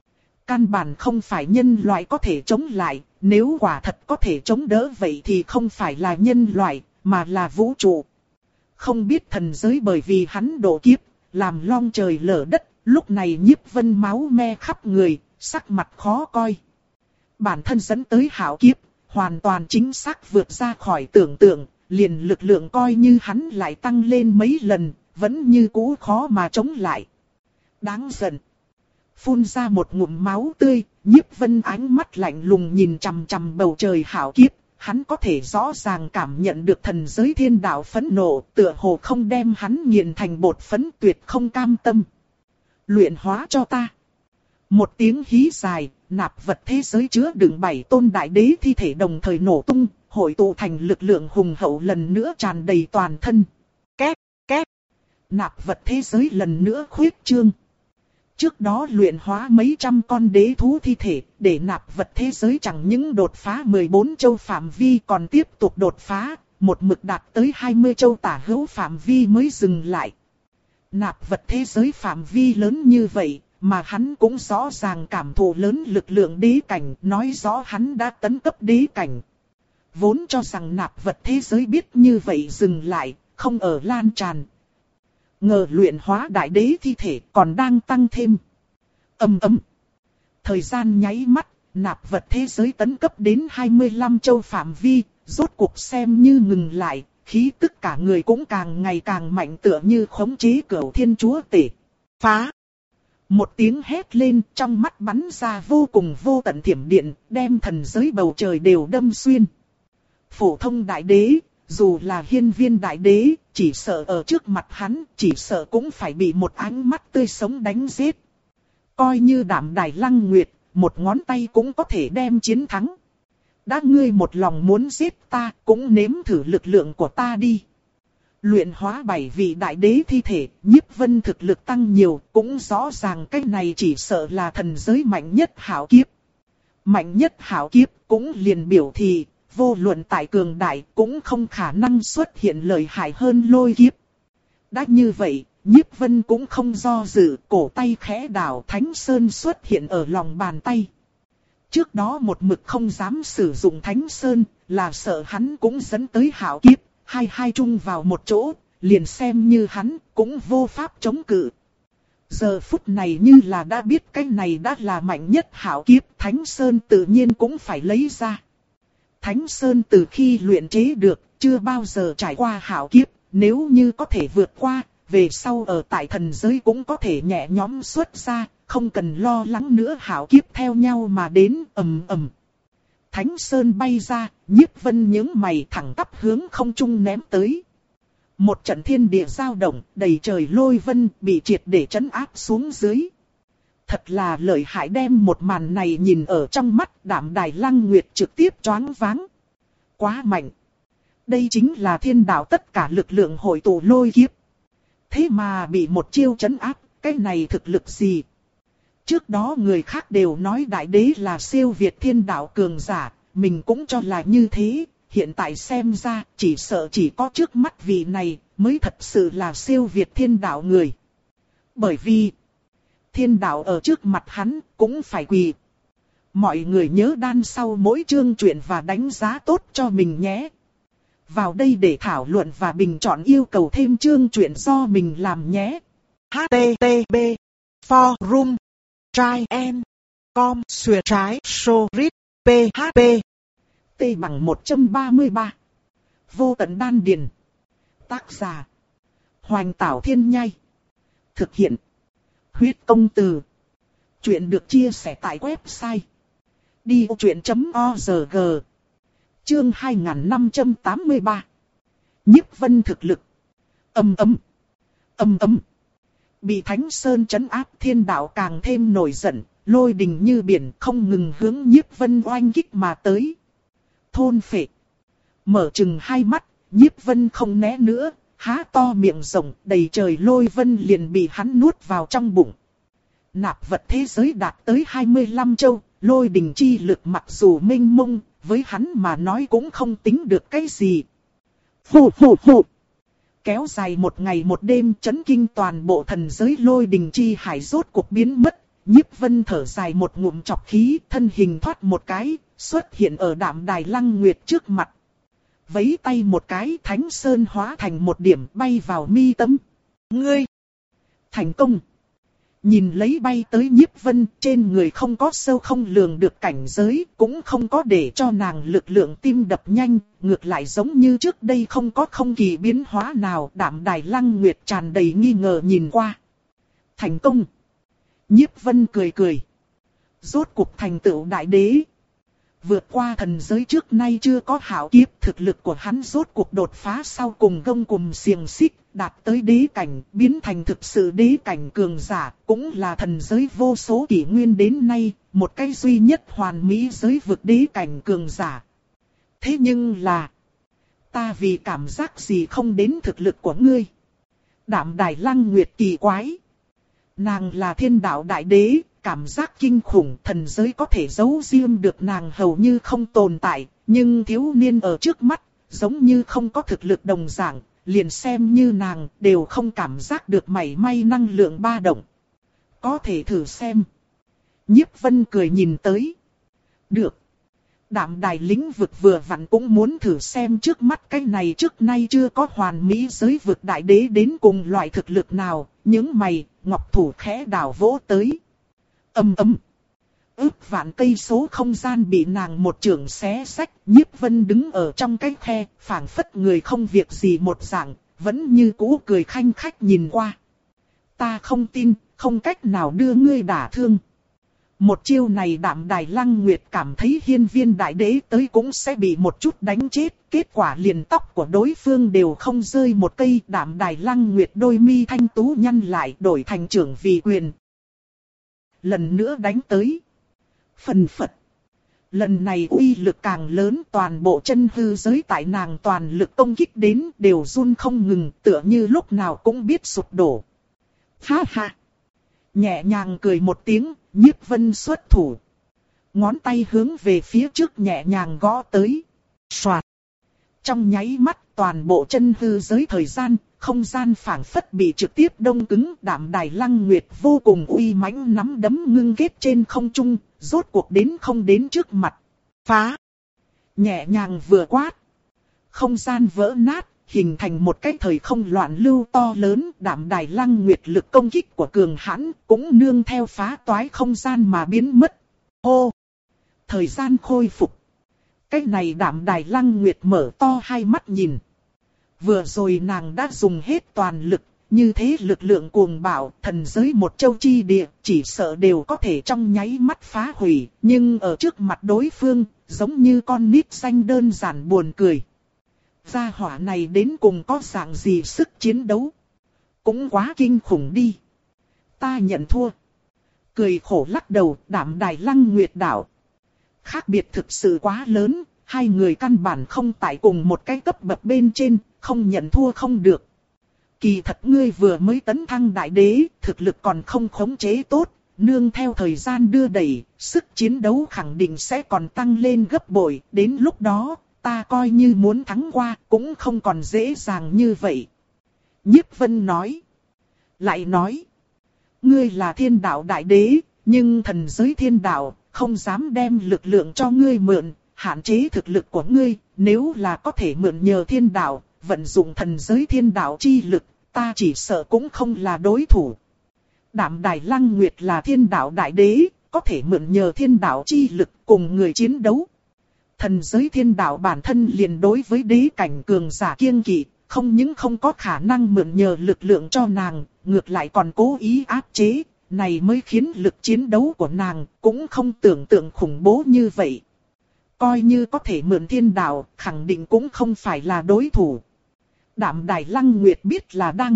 Speaker 1: căn bản không phải nhân loại có thể chống lại. Nếu quả thật có thể chống đỡ vậy thì không phải là nhân loại, mà là vũ trụ. Không biết thần giới bởi vì hắn độ kiếp, làm long trời lở đất, lúc này Nhiếp Vân máu me khắp người, sắc mặt khó coi. Bản thân dẫn tới hảo kiếp, hoàn toàn chính xác vượt ra khỏi tưởng tượng, liền lực lượng coi như hắn lại tăng lên mấy lần, vẫn như cũ khó mà chống lại. Đáng giận. Phun ra một ngụm máu tươi, Nhiếp Vân ánh mắt lạnh lùng nhìn chằm chằm bầu trời hảo kiếp. Hắn có thể rõ ràng cảm nhận được thần giới thiên đạo phẫn nộ, tựa hồ không đem hắn nghiền thành bột phấn, tuyệt không cam tâm. Luyện hóa cho ta. Một tiếng hí dài, nạp vật thế giới chứa đựng bảy tôn đại đế thi thể đồng thời nổ tung, hội tụ thành lực lượng hùng hậu lần nữa tràn đầy toàn thân. Két, két. Nạp vật thế giới lần nữa khuyết trương. Trước đó luyện hóa mấy trăm con đế thú thi thể, để nạp vật thế giới chẳng những đột phá mười bốn châu phạm vi còn tiếp tục đột phá, một mực đạt tới hai mươi châu tả hữu phạm vi mới dừng lại. Nạp vật thế giới phạm vi lớn như vậy, mà hắn cũng rõ ràng cảm thụ lớn lực lượng đế cảnh, nói rõ hắn đã tấn cấp đế cảnh. Vốn cho rằng nạp vật thế giới biết như vậy dừng lại, không ở lan tràn. Ngờ luyện hóa đại đế thi thể còn đang tăng thêm. Ầm ầm. Thời gian nháy mắt, nạp vật thế giới tấn cấp đến hai mươi lăm châu phạm vi, rốt cuộc xem như ngừng lại, khí tức cả người cũng càng ngày càng mạnh tựa như khống chế cửu thiên chúa tể. Phá! Một tiếng hét lên, trong mắt bắn ra vô cùng vô tận thiểm điện, đem thần giới bầu trời đều đâm xuyên. Phổ thông đại đế, dù là hiên viên đại đế, chỉ sợ ở trước mặt hắn, chỉ sợ cũng phải bị một ánh mắt tươi sống đánh giết. Coi như Đạm Đài Lăng Nguyệt, một ngón tay cũng có thể đem chiến thắng. Đã ngươi một lòng muốn giết ta, cũng nếm thử lực lượng của ta đi. Luyện hóa bảy vị đại đế thi thể, Nhiếp Vân thực lực tăng nhiều, cũng rõ ràng cái này chỉ sợ là thần giới mạnh nhất hảo kiếp. Mạnh nhất hảo kiếp cũng liền biểu thị, vô luận tại cường đại cũng không khả năng xuất hiện lợi hại hơn lôi kiếp. Đã như vậy, Nhiếp Vân cũng không do dự, cổ tay khẽ đảo, Thánh Sơn xuất hiện ở lòng bàn tay. Trước đó một mực không dám sử dụng Thánh Sơn, là sợ hắn cũng dẫn tới hảo kiếp, hai hai chung vào một chỗ, liền xem như hắn cũng vô pháp chống cự. Giờ phút này như là đã biết cái này đã là mạnh nhất hảo kiếp, Thánh Sơn tự nhiên cũng phải lấy ra. Thánh Sơn từ khi luyện chế được, chưa bao giờ trải qua hảo kiếp, nếu như có thể vượt qua, về sau ở tại thần giới cũng có thể nhẹ nhõm xuất ra, không cần lo lắng nữa hảo kiếp theo nhau mà đến ầm ầm. Thánh Sơn bay ra, Nhiếp Vân nhướng mày thẳng tắp hướng không trung ném tới. Một trận thiên địa dao động, đầy trời lôi vân bị triệt để trấn áp xuống dưới. Thật là lợi hại, đem một màn này nhìn ở trong mắt, Đạm Đài Lăng Nguyệt trực tiếp choáng váng. Quá mạnh. Đây chính là thiên đạo tất cả lực lượng hội tụ lôi kiếp. Thế mà bị một chiêu trấn áp, cái này thực lực gì? Trước đó người khác đều nói đại đế là siêu việt thiên đạo cường giả, mình cũng cho là như thế, hiện tại xem ra chỉ sợ chỉ có trước mắt vị này mới thật sự là siêu việt thiên đạo người. Bởi vì thiên đạo ở trước mặt hắn cũng phải quỳ. Mọi người nhớ đan sau mỗi chương truyện và đánh giá tốt cho mình nhé. Vào đây để thảo luận và bình chọn yêu cầu thêm chương truyện do mình làm nhé. H T T P Forum Trai En Com Xuyệt Trái Sorit P H P T bằng một trăm ba mươi ba. Vô tận đan điền. Tác giả Hoành Tảo Thiên Nhai. Thực hiện Huyết Công Từ. Chuyện được chia sẻ tại website đi ô chuyện chấm org. Chương hai nghìn năm trăm tám mươi ba. Nhiếp Vân thực lực. Âm ầm. Âm ầm. Bị Thánh Sơn trấn áp, thiên đạo càng thêm nổi giận, lôi đình như biển không ngừng hướng Nhiếp Vân oanh kích mà tới. Thôn phệ. Mở chừng hai mắt, Nhiếp Vân không né nữa, há to miệng rộng, đầy trời lôi vân liền bị hắn nuốt vào trong bụng. Nạp vật thế giới đạt tới hai mươi lăm châu, lôi đình chi lực mặc dù mênh mông, với hắn mà nói cũng không tính được cái gì. Phù phù phù. Kéo dài một ngày một đêm chấn kinh toàn bộ thần giới, lôi đình chi hải rốt cuộc biến mất. Nhiếp Vân thở dài một ngụm trọc khí, thân hình thoát một cái, xuất hiện ở Đạm Đài Lăng Nguyệt trước mặt. Vấy tay một cái, Thánh Sơn hóa thành một điểm bay vào mi tâm. Ngươi! Thành công! Nhìn lấy bay tới Nhiếp Vân, trên người không có sâu không lường được cảnh giới, cũng không có để cho nàng lực lượng tim đập nhanh, ngược lại giống như trước đây không có không kỳ biến hóa nào. Đạm Đài Lăng Nguyệt tràn đầy nghi ngờ nhìn qua. Thành công! Nhiếp Vân cười cười. Rốt cuộc thành tựu đại đế. Vượt qua thần giới trước nay chưa có hảo kiếp, thực lực của hắn rốt cuộc đột phá sau cùng gông cùm xiềng xích, đạt tới đế cảnh, biến thành thực sự đế cảnh cường giả, cũng là thần giới vô số kỷ nguyên đến nay, một cái duy nhất hoàn mỹ giới vực đế cảnh cường giả. Thế nhưng là, ta vì cảm giác gì không đến thực lực của ngươi? Đạm Đài Lăng Nguyệt kỳ quái. Nàng là thiên đạo đại đế, cảm giác kinh khủng, thần giới có thể giấu riêng được nàng hầu như không tồn tại, nhưng thiếu niên ở trước mắt, giống như không có thực lực đồng dạng, liền xem như nàng đều không cảm giác được mảy may năng lượng ba động. Có thể thử xem. Nhiếp Vân cười nhìn tới. Được. Đạm Đài lĩnh vực vừa vặn cũng muốn thử xem trước mắt cái này trước nay chưa có hoàn mỹ giới vực đại đế đến cùng loại thực lực nào, những mày, ngọc thủ khẽ đảo vỗ tới. Âm ầm. Ước vạn cây số không gian bị nàng một chưởng xé xách, Nhiếp Vân đứng ở trong cái khe, phảng phất người không việc gì một dạng, vẫn như cũ cười khanh khách nhìn qua. Ta không tin, không cách nào đưa ngươi đả thương. Một chiêu này Đạm Đài Lăng Nguyệt cảm thấy Hiên Viên Đại Đế tới cũng sẽ bị một chút đánh chết, kết quả liền tóc của đối phương đều không rơi một cây. Đạm Đài Lăng Nguyệt đôi mi thanh tú nhăn lại, đổi thành trưởng vì quyền. Lần nữa đánh tới. Phần phật. Lần này uy lực càng lớn, toàn bộ chân hư giới tại nàng toàn lực công kích đến đều run không ngừng, tựa như lúc nào cũng biết sụp đổ. Ha ha. Nhẹ nhàng cười một tiếng, Nhiếp Vân xuất thủ. Ngón tay hướng về phía trước nhẹ nhàng gõ tới. Soạt. Trong nháy mắt toàn bộ chân hư giới thời gian, không gian phảng phất bị trực tiếp đông cứng. Đạm Đài Lăng Nguyệt vô cùng uy mãnh nắm đấm ngưng kết trên không trung, rốt cuộc đến không đến trước mặt. Phá. Nhẹ nhàng vừa quát. Không gian vỡ nát, hình thành một cái thời không loạn lưu to lớn. Đạm Đài Lăng Nguyệt lực công kích của cường hãn cũng nương theo phá toái không gian mà biến mất. Hô! Thời gian khôi phục. Cái này Đạm Đài Lăng Nguyệt mở to hai mắt nhìn. Vừa rồi nàng đã dùng hết toàn lực, như thế lực lượng cuồng bạo, thần giới một châu chi địa, chỉ sợ đều có thể trong nháy mắt phá hủy, nhưng ở trước mặt đối phương, giống như con nít xanh đơn giản buồn cười. Gia hỏa này đến cùng có dạng gì sức chiến đấu? Cũng quá kinh khủng đi. Ta nhận thua. Cười khổ lắc đầu, Đạm Đài Lăng Nguyệt đảo. Khác biệt thực sự quá lớn, hai người căn bản không tại cùng một cái cấp bậc bên trên, không nhận thua không được. Kỳ thật ngươi vừa mới tấn thăng đại đế, thực lực còn không khống chế tốt, nương theo thời gian đưa đẩy, sức chiến đấu khẳng định sẽ còn tăng lên gấp bội, đến lúc đó, ta coi như muốn thắng qua, cũng không còn dễ dàng như vậy. Nhiếp Vân nói. Lại nói. Ngươi là thiên đạo đại đế, nhưng thần giới thiên đạo, không dám đem lực lượng cho ngươi mượn, hạn chế thực lực của ngươi, nếu là có thể mượn nhờ thiên đạo, vận dụng thần giới thiên đạo chi lực, ta chỉ sợ cũng không là đối thủ. Đạm Đài Lăng Nguyệt là thiên đạo đại đế, có thể mượn nhờ thiên đạo chi lực cùng người chiến đấu. Thần giới thiên đạo bản thân liền đối với đế cảnh cường giả kiêng kỵ, không những không có khả năng mượn nhờ lực lượng cho nàng, ngược lại còn cố ý áp chế, này mới khiến lực chiến đấu của nàng cũng không tưởng tượng khủng bố như vậy. Coi như có thể mượn thiên đạo, khẳng định cũng không phải là đối thủ. Đạm Đài Lăng Nguyệt biết là đang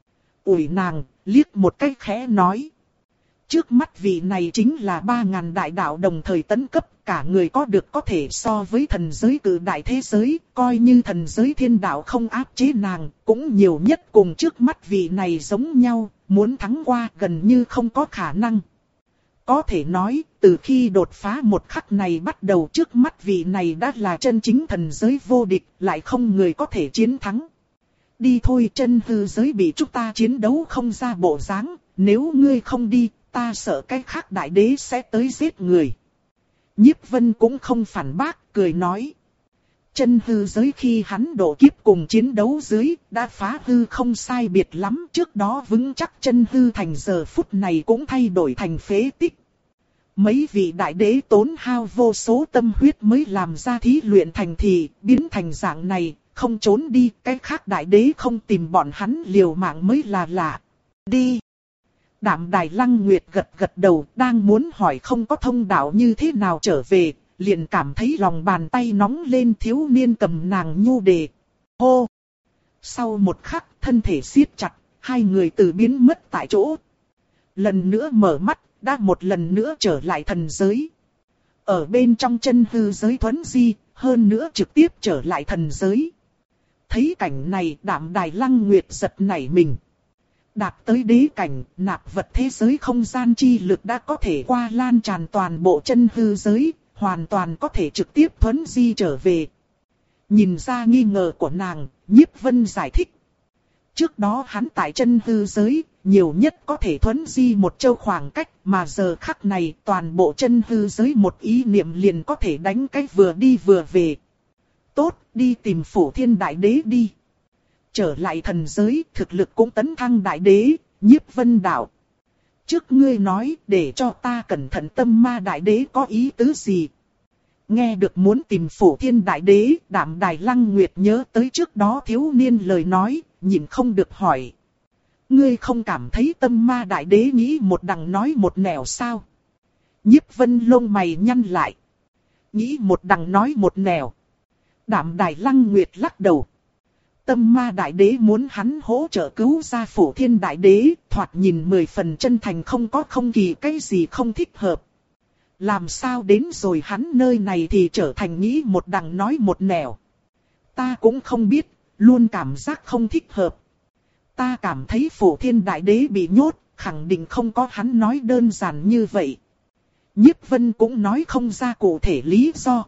Speaker 1: ủi nàng, liếc một cái khẽ nói. Trước mắt vị này chính là ba ngàn đại đạo đồng thời tấn cấp, cả người có được có thể so với thần giới cử đại thế giới, coi như thần giới thiên đạo không áp chế nàng, cũng nhiều nhất cùng trước mắt vị này giống nhau, muốn thắng qua gần như không có khả năng. Có thể nói, từ khi đột phá một khắc này bắt đầu trước mắt vị này đã là chân chính thần giới vô địch, lại không người có thể chiến thắng. Đi thôi, chân hư giới bị chúng ta chiến đấu không ra bộ dáng, nếu ngươi không đi, ta sợ cái khác đại đế sẽ tới giết người. Nhiếp Vân cũng không phản bác, cười nói. Chân hư giới khi hắn độ kiếp cùng chiến đấu dưới, đã phá hư không sai biệt lắm. Trước đó vững chắc chân hư thành giờ phút này cũng thay đổi thành phế tích. Mấy vị đại đế tốn hao vô số tâm huyết mới làm ra thí luyện thành thì, biến thành dạng này, không trốn đi. Cái khác đại đế không tìm bọn hắn liều mạng mới là lạ. Đi! Đạm Đài Lăng Nguyệt gật gật đầu, đang muốn hỏi không có thông đạo như thế nào trở về, liền cảm thấy lòng bàn tay nóng lên, thiếu niên cầm nàng nhu đề. Hô! Sau một khắc, thân thể siết chặt, hai người từ biến mất tại chỗ. Lần nữa mở mắt, đã một lần nữa trở lại thần giới. Ở bên trong chân hư giới thuấn di, hơn nữa trực tiếp trở lại thần giới. Thấy cảnh này, Đạm Đài Lăng Nguyệt giật nảy mình. Đạt tới đế cảnh, nạp vật thế giới không gian chi lực đã có thể qua lan tràn toàn bộ chân hư giới, hoàn toàn có thể trực tiếp thuấn di trở về. Nhìn ra nghi ngờ của nàng, Nhiếp Vân giải thích. Trước đó hắn tại chân hư giới, nhiều nhất có thể thuấn di một châu khoảng cách, mà giờ khắc này toàn bộ chân hư giới một ý niệm liền có thể đánh cái vừa đi vừa về. Tốt, đi tìm Phổ Thiên Đại Đế đi. Trở lại thần giới, thực lực cũng tấn thăng đại đế, Nhiếp Vân đạo. Trước ngươi nói để cho ta cẩn thận Tâm Ma Đại Đế có ý tứ gì? Nghe được muốn tìm Phổ Thiên Đại Đế, Đạm Đài Lăng Nguyệt nhớ tới trước đó thiếu niên lời nói, nhìn không được hỏi. Ngươi không cảm thấy Tâm Ma Đại Đế nghĩ một đằng nói một nẻo sao? Nhiếp Vân lông mày nhăn lại. Nghĩ một đằng nói một nẻo. Đạm Đài Lăng Nguyệt lắc đầu. Tâm Ma Đại Đế muốn hắn hỗ trợ cứu ra Phổ Thiên Đại Đế, thoạt nhìn mười phần chân thành, không có không kỳ cái gì không thích hợp. Làm sao đến rồi hắn nơi này thì trở thành nghĩ một đằng nói một nẻo. Ta cũng không biết, luôn cảm giác không thích hợp. Ta cảm thấy Phổ Thiên Đại Đế bị nhốt, khẳng định không có hắn nói đơn giản như vậy. Nhiếp Vân cũng nói không ra cụ thể lý do.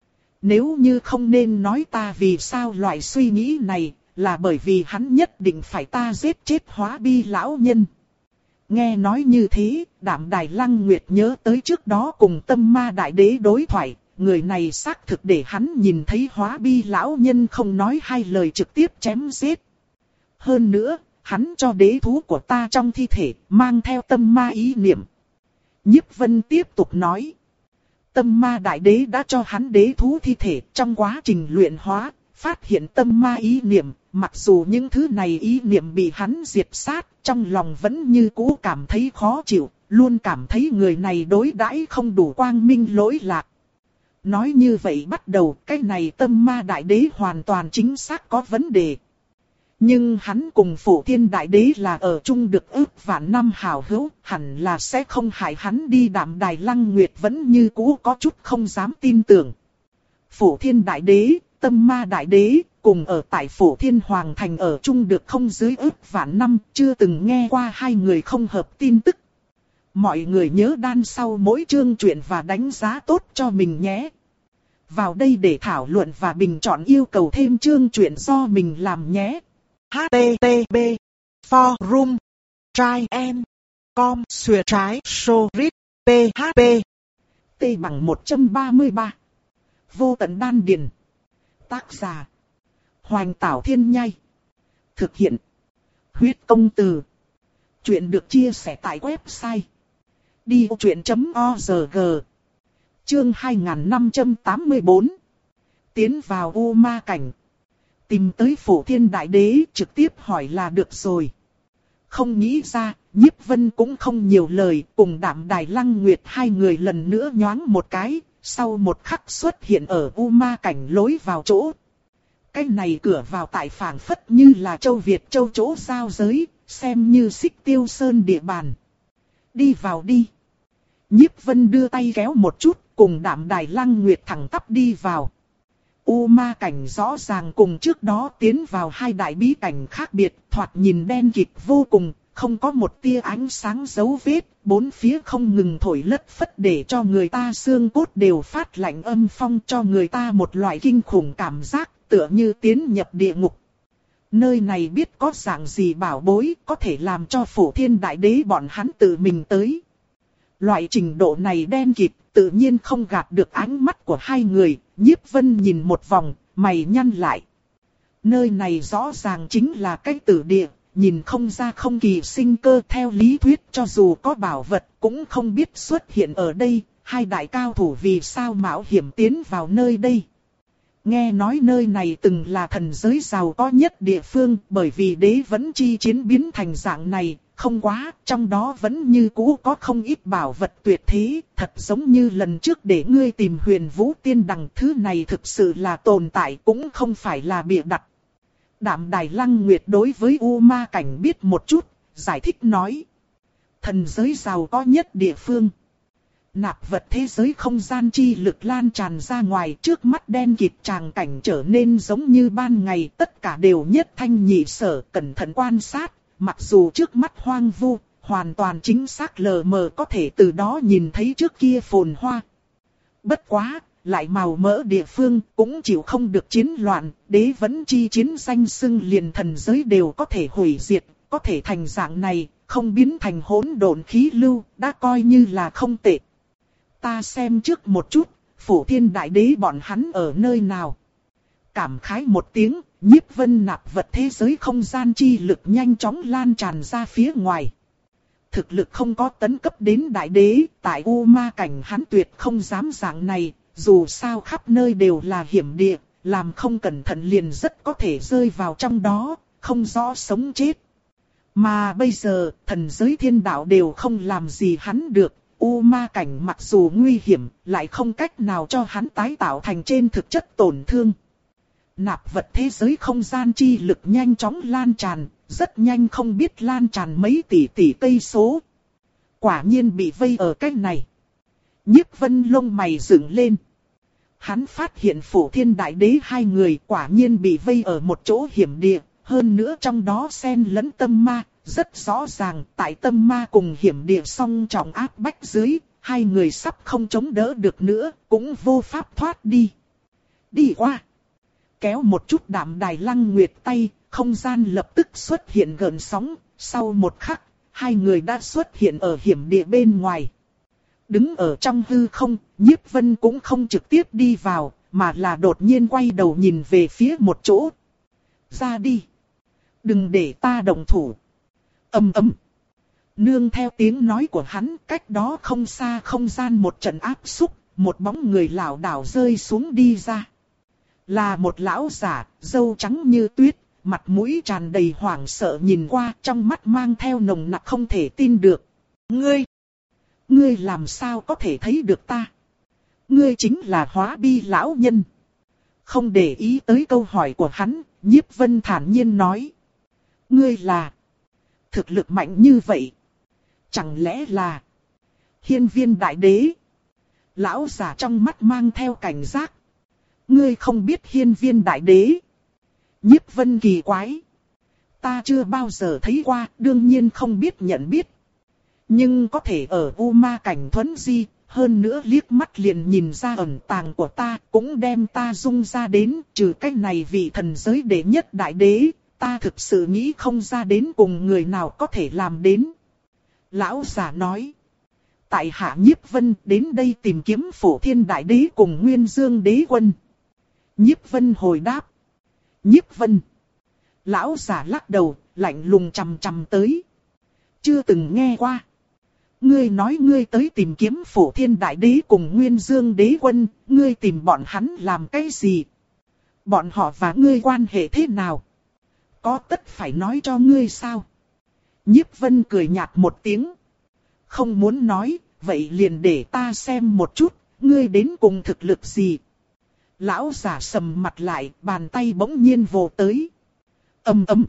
Speaker 1: Nếu như không nên nói ta vì sao loại suy nghĩ này, là bởi vì hắn nhất định phải ta giết chết Hóa Bi lão nhân. Nghe nói như thế, Đạm Đài Lăng Nguyệt nhớ tới trước đó cùng Tâm Ma Đại Đế đối thoại, người này xác thực để hắn nhìn thấy Hóa Bi lão nhân không nói hai lời trực tiếp chém giết. Hơn nữa, hắn cho đế thú của ta trong thi thể, mang theo tâm ma ý niệm. Nhiếp Vân tiếp tục nói. Tâm Ma Đại Đế đã cho hắn đế thú thi thể, trong quá trình luyện hóa, phát hiện tâm ma ý niệm, mặc dù những thứ này ý niệm bị hắn diệt sát, trong lòng vẫn như cũ cảm thấy khó chịu, luôn cảm thấy người này đối đãi không đủ quang minh lỗi lạc. Nói như vậy bắt đầu, cái này Tâm Ma Đại Đế hoàn toàn chính xác có vấn đề. Nhưng hắn cùng Phổ Thiên Đại Đế là ở chung được ước vạn năm hảo hữu, hẳn là sẽ không hại hắn đi. Đạm Đài Lăng Nguyệt vẫn như cũ có chút không dám tin tưởng. Phổ Thiên Đại Đế, Tâm Ma Đại Đế, cùng ở tại Phổ Thiên Hoàng Thành ở chung được không dưới ước vạn năm, chưa từng nghe qua hai người không hợp tin tức. Mọi người nhớ đan sau mỗi chương truyện và đánh giá tốt cho mình nhé. Vào đây để thảo luận và bình chọn yêu cầu thêm chương truyện do mình làm nhé. H T T P Forum Try and Com Xuyệt trái Sorit P H P T bằng một trăm ba mươi ba. Vô tận đan điền. Tác giả Hoành Tảo Thiên Nhai. Thực hiện Huyết Công Từ. Chuyện được chia sẻ tại website đi vô chuyện chấm org. Chương hai nghìn năm trăm tám mươi bốn. Tiến vào U Ma Cảnh. Tìm tới Phổ Thiên Đại Đế trực tiếp hỏi là được rồi. Không nghĩ ra, Nhiếp Vân cũng không nhiều lời, cùng Đạm Đài Lăng Nguyệt hai người lần nữa nhoáng một cái, sau một khắc xuất hiện ở U Ma Cảnh lối vào chỗ. Cái này cửa vào tại phảng phất như là châu Việt châu chỗ giao giới, xem như Xích Tiêu Sơn địa bàn. Đi vào đi. Nhiếp Vân đưa tay kéo một chút, cùng Đạm Đài Lăng Nguyệt thẳng tắp đi vào. U Ma Cảnh rõ ràng cùng trước đó tiến vào hai đại bí cảnh khác biệt, thoạt nhìn đen kịt vô cùng, không có một tia ánh sáng dấu vết, bốn phía không ngừng thổi lất phất để cho người ta xương cốt đều phát lạnh âm phong, cho người ta một loại kinh khủng cảm giác, tựa như tiến nhập địa ngục. Nơi này biết có dạng gì bảo bối, có thể làm cho Phổ Thiên Đại Đế bọn hắn tự mình tới. Loại trình độ này đen kịt, tự nhiên không gạt được ánh mắt của hai người. Nhiếp Vân nhìn một vòng, mày nhăn lại. Nơi này rõ ràng chính là cái tử địa, nhìn không ra không kỳ sinh cơ. Theo lý thuyết cho dù có bảo vật cũng không biết xuất hiện ở đây. Hai đại cao thủ vì sao mạo hiểm tiến vào nơi đây. Nghe nói nơi này từng là thần giới giàu có nhất địa phương, bởi vì đế vẫn chi chiến biến thành dạng này. Không quá, trong đó vẫn như cũ có không ít bảo vật tuyệt thế, thật giống như lần trước để ngươi tìm Huyền Vũ Tiên Đằng, thứ này thực sự là tồn tại cũng không phải là bịa đặt. Đạm Đài Lăng Nguyệt đối với U Ma Cảnh biết một chút, giải thích nói. Thần giới giàu có nhất địa phương. Nạp vật thế giới không gian chi lực lan tràn ra ngoài, trước mắt đen kịt tràng cảnh trở nên giống như ban ngày, tất cả đều nhất thanh nhị sở, cẩn thận quan sát. Mặc dù trước mắt hoang vu, hoàn toàn chính xác lờ mờ có thể từ đó nhìn thấy trước kia phồn hoa. Bất quá, lại màu mỡ địa phương cũng chịu không được chiến loạn, đế vẫn chi chiến danh xưng liền thần giới đều có thể hủy diệt, có thể thành dạng này, không biến thành hỗn độn khí lưu, đã coi như là không tệ. Ta xem trước một chút, Phổ Thiên Đại Đế bọn hắn ở nơi nào. Cảm khái một tiếng, Nhiếp Vân nạp vật thế giới không gian chi lực nhanh chóng lan tràn ra phía ngoài. Thực lực không có tấn cấp đến đại đế, tại U Ma cảnh hắn tuyệt không dám dạng này, dù sao khắp nơi đều là hiểm địa, làm không cẩn thận liền rất có thể rơi vào trong đó, không rõ sống chết. Mà bây giờ, thần giới thiên đạo đều không làm gì hắn được, U Ma cảnh mặc dù nguy hiểm, lại không cách nào cho hắn tái tạo thành trên thực chất tổn thương. Nạp vật thế giới không gian chi lực nhanh chóng lan tràn, rất nhanh không biết lan tràn mấy tỷ tỷ cây số. Quả nhiên bị vây ở cách này. Nhiếp Vân lông mày dựng lên. Hắn phát hiện Phổ Thiên Đại Đế hai người quả nhiên bị vây ở một chỗ hiểm địa, hơn nữa trong đó xen lẫn tâm ma, rất rõ ràng tại tâm ma cùng hiểm địa song trọng áp bách dưới, hai người sắp không chống đỡ được nữa, cũng vô pháp thoát đi. Đi qua. Kéo một chút Đạm Đài Lăng Nguyệt tay, không gian lập tức xuất hiện gợn sóng, sau một khắc, hai người đã xuất hiện ở hiểm địa bên ngoài. Đứng ở trong hư không, Nhiếp Vân cũng không trực tiếp đi vào, mà là đột nhiên quay đầu nhìn về phía một chỗ. Ra đi. Đừng để ta động thủ. Ầm ầm. Nương theo tiếng nói của hắn, cách đó không xa không gian một trận áp xúc, một bóng người lảo đảo rơi xuống đi ra. Là một lão giả, râu trắng như tuyết, mặt mũi tràn đầy hoảng sợ nhìn qua, trong mắt mang theo nồng nặc không thể tin được. Ngươi! Ngươi làm sao có thể thấy được ta? Ngươi chính là Hóa Bi lão nhân. Không để ý tới câu hỏi của hắn, Nhiếp Vân thản nhiên nói. Ngươi là... Thực lực mạnh như vậy. Chẳng lẽ là... Hiên Viên Đại Đế? Lão giả trong mắt mang theo cảnh giác. Ngươi không biết Hiên Viên Đại Đế? Nhiếp Vân kỳ quái. Ta chưa bao giờ thấy qua, đương nhiên không biết nhận biết. Nhưng có thể ở U Ma cảnh thuấn di, hơn nữa liếc mắt liền nhìn ra ẩn tàng của ta, cũng đem ta dung ra đến, trừ cách này vị thần giới đệ nhất đại đế, ta thực sự nghĩ không ra đến cùng người nào có thể làm đến. Lão giả nói. Tại hạ Nhiếp Vân đến đây tìm kiếm Phổ Thiên Đại Đế cùng Nguyên Dương Đế Quân. Nhiếp Vân hồi đáp. Nhiếp Vân. Lão giả lắc đầu, lạnh lùng chằm chằm tới. Chưa từng nghe qua. Ngươi nói ngươi tới tìm kiếm Phổ Thiên Đại Đế cùng Nguyên Dương Đế Quân, ngươi tìm bọn hắn làm cái gì? Bọn họ và ngươi quan hệ thế nào? Có tất phải nói cho ngươi sao? Nhiếp Vân cười nhạt một tiếng. Không muốn nói, vậy liền để ta xem một chút, ngươi đến cùng thực lực gì? Lão giả sầm mặt lại, bàn tay bỗng nhiên vồ tới. Ầm ầm.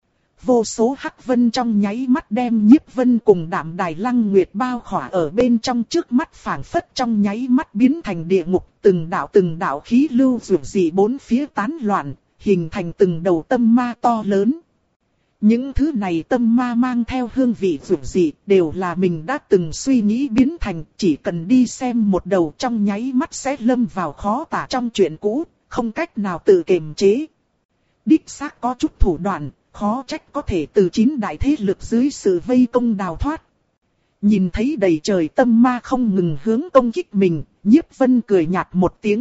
Speaker 1: Vô số hắc vân trong nháy mắt đem Nhiếp Vân cùng Đạm Đài Lăng Nguyệt bao khỏa ở bên trong, trước mắt phảng phất trong nháy mắt biến thành địa ngục, từng đạo từng đạo khí lưu rủ rỉ bốn phía tán loạn, hình thành từng đầu tâm ma to lớn. Những thứ này tâm ma mang theo hương vị rủ rỉ, đều là mình đã từng suy nghĩ biến thành, chỉ cần đi xem một đầu trong nháy mắt sẽ lâm vào khó tả trong chuyện cũ, không cách nào tự kiềm chế. Đích xác có chút thủ đoạn, khó trách có thể từ chín đại thế lực dưới sự vây công đào thoát. Nhìn thấy đầy trời tâm ma không ngừng hướng công kích mình, Nhiếp Vân cười nhạt một tiếng.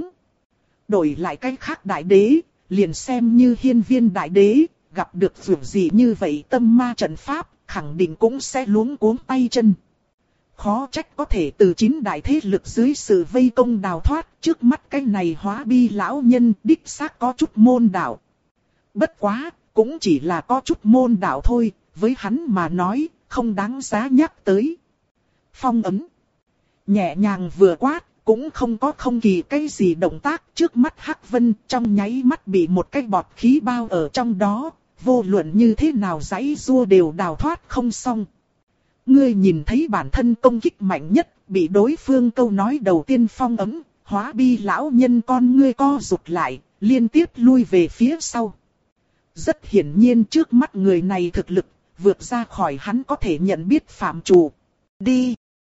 Speaker 1: Đổi lại cách khác đại đế, liền xem như Hiên Viên Đại Đế, gặp được việc gì như vậy tâm ma trận pháp, khẳng định cũng sẽ luống cuống tay chân. Khó trách có thể từ chín đại thế lực dưới sự vây công đào thoát, trước mắt cái này Hóa Bi lão nhân đích xác có chút môn đạo. Bất quá, cũng chỉ là có chút môn đạo thôi, với hắn mà nói, không đáng giá nhắc tới. Phong ấn. Nhẹ nhàng vừa quát, cũng không có không kỳ cái gì động tác, trước mắt hắc vân trong nháy mắt bị một cái bọt khí bao ở trong đó, vô luận như thế nào giãy giụa đều đào thoát không xong. Ngươi nhìn thấy bản thân công kích mạnh nhất, bị đối phương câu nói đầu tiên phong ấn, Hóa Bi lão nhân con ngươi co rụt lại, liên tiếp lui về phía sau. Rất hiển nhiên trước mắt người này thực lực, vượt ra khỏi hắn có thể nhận biết phạm trù. Đi!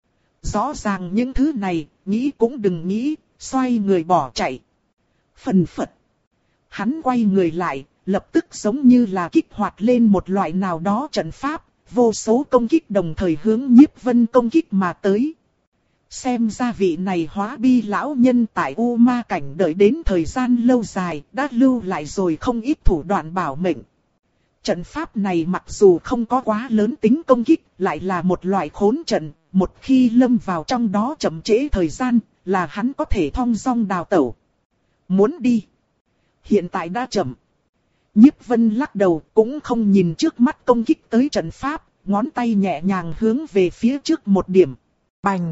Speaker 1: Rõ ràng những thứ này, nghĩ cũng đừng nghĩ, xoay người bỏ chạy. Phần phật! Hắn quay người lại, lập tức giống như là kích hoạt lên một loại nào đó trận pháp, vô số công kích đồng thời hướng Nhiếp Vân công kích mà tới. Xem ra vị này Hóa Bi lão nhân tại U Ma cảnh đợi đến thời gian lâu dài, đã lưu lại rồi không ít thủ đoạn bảo mệnh. Trận pháp này mặc dù không có quá lớn tính công kích, lại là một loại khốn trận, một khi lâm vào trong đó chậm trễ thời gian, là hắn có thể thong dong đào tẩu. Muốn đi. Hiện tại đã chậm. Nhiếp Vân lắc đầu, cũng không nhìn trước mắt công kích tới trận pháp, ngón tay nhẹ nhàng hướng về phía trước một điểm. Bành!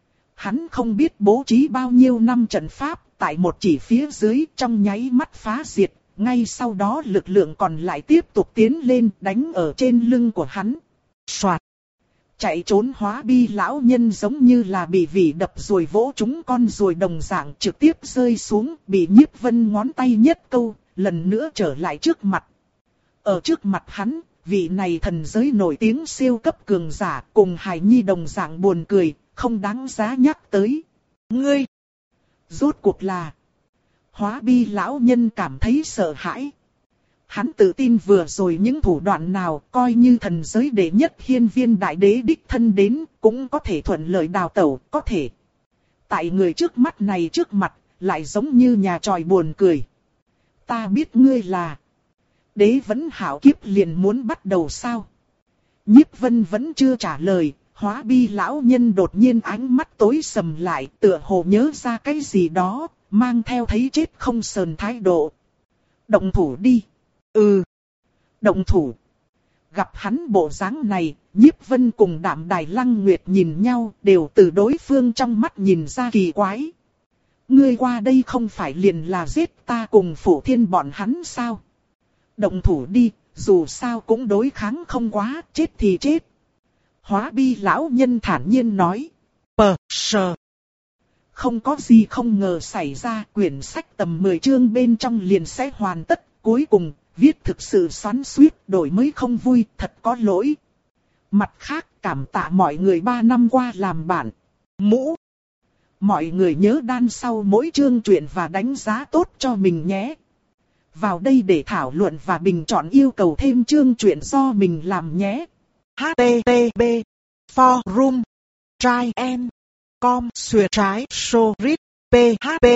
Speaker 1: Hắn không biết bố trí bao nhiêu năm trận pháp, tại một chỉ phía dưới trong nháy mắt phá diệt, ngay sau đó lực lượng còn lại tiếp tục tiến lên đánh ở trên lưng của hắn. Soạt! Chạy trốn Hóa Bi lão nhân giống như là bị vỉ đập rồi vỗ trúng con ruồi đồng dạng trực tiếp rơi xuống, bị Nhiếp Vân ngón tay nhất câu, lần nữa trở lại trước mặt. Ở trước mặt hắn, vị này thần giới nổi tiếng siêu cấp cường giả cùng hài nhi đồng dạng buồn cười, không đáng giá nhắc tới. Ngươi! Rốt cuộc là... Hóa Bi lão nhân cảm thấy sợ hãi. Hắn tự tin vừa rồi những thủ đoạn nào coi như thần giới đệ nhất hiên viên đại đế đích thân đến cũng có thể thuận lợi đào tẩu, có thể. Tại người trước mắt này trước mặt, lại giống như nhà tròi buồn cười. Ta biết ngươi là... Đế vẫn hảo kiếp liền muốn bắt đầu sao? Nhiếp Vân vẫn chưa trả lời, Hóa Bi lão nhân đột nhiên ánh mắt tối sầm lại, tựa hồ nhớ ra cái gì đó, mang theo thấy chết không sờn thái độ. Động thủ đi. Ừ. Động thủ. Gặp hắn bộ dáng này, Nhiếp Vân cùng Đạm Đài Lăng Nguyệt nhìn nhau, đều từ đối phương trong mắt nhìn ra kỳ quái. Ngươi qua đây không phải liền là giết ta cùng Phủ Thiên bọn hắn sao? Động thủ đi, dù sao cũng đối kháng không quá, chết thì chết. Hóa Bi lão nhân thản nhiên nói. Pờ, sờ. Không có gì không ngờ xảy ra, quyển sách tầm mười chương bên trong liền sẽ hoàn tất, cuối cùng, viết thực sự xoắn xuýt, đổi mới không vui, thật có lỗi. Mặt khác, cảm tạ mọi người ba năm qua làm bạn. Mũ. Mọi người nhớ đan sau mỗi chương truyện và đánh giá tốt cho mình nhé. Vào đây để thảo luận và bình chọn yêu cầu thêm chương truyện do mình làm nhé. H T T P Forum Try and Com Xuyệt trái Sorit P H P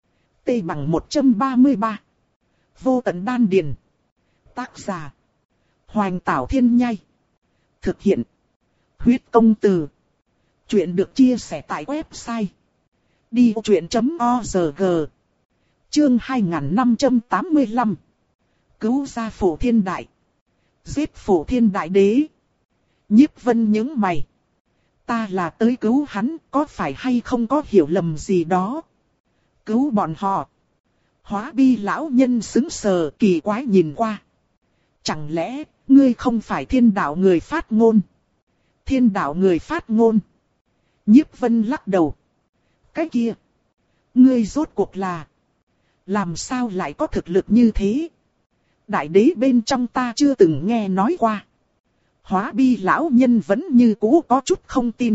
Speaker 1: T bằng một trăm ba mươi ba. Vô tận đan điền. Tác giả Hoành Tảo Thiên Nhai. Thực hiện Huyết Công Từ. Chuyện được chia sẻ tại website đi vô chuyện chấm org. Chương hai nghìn năm trăm tám mươi lăm. Cứu ra Phổ Thiên Đại. Giết Phổ Thiên Đại Đế. Nhiếp Vân nhướng mày. Ta là tới cứu hắn, có phải hay không có hiểu lầm gì đó? Cứu bọn họ. Hóa Bi lão nhân sững sờ kỳ quái nhìn qua. Chẳng lẽ, ngươi không phải thiên đạo người phát ngôn? Thiên đạo người phát ngôn. Nhiếp Vân lắc đầu. Cái kia. Ngươi rốt cuộc là. Làm sao lại có thực lực như thế? Đại đế bên trong ta chưa từng nghe nói qua. Hóa Bi lão nhân vẫn như cũ có chút không tin.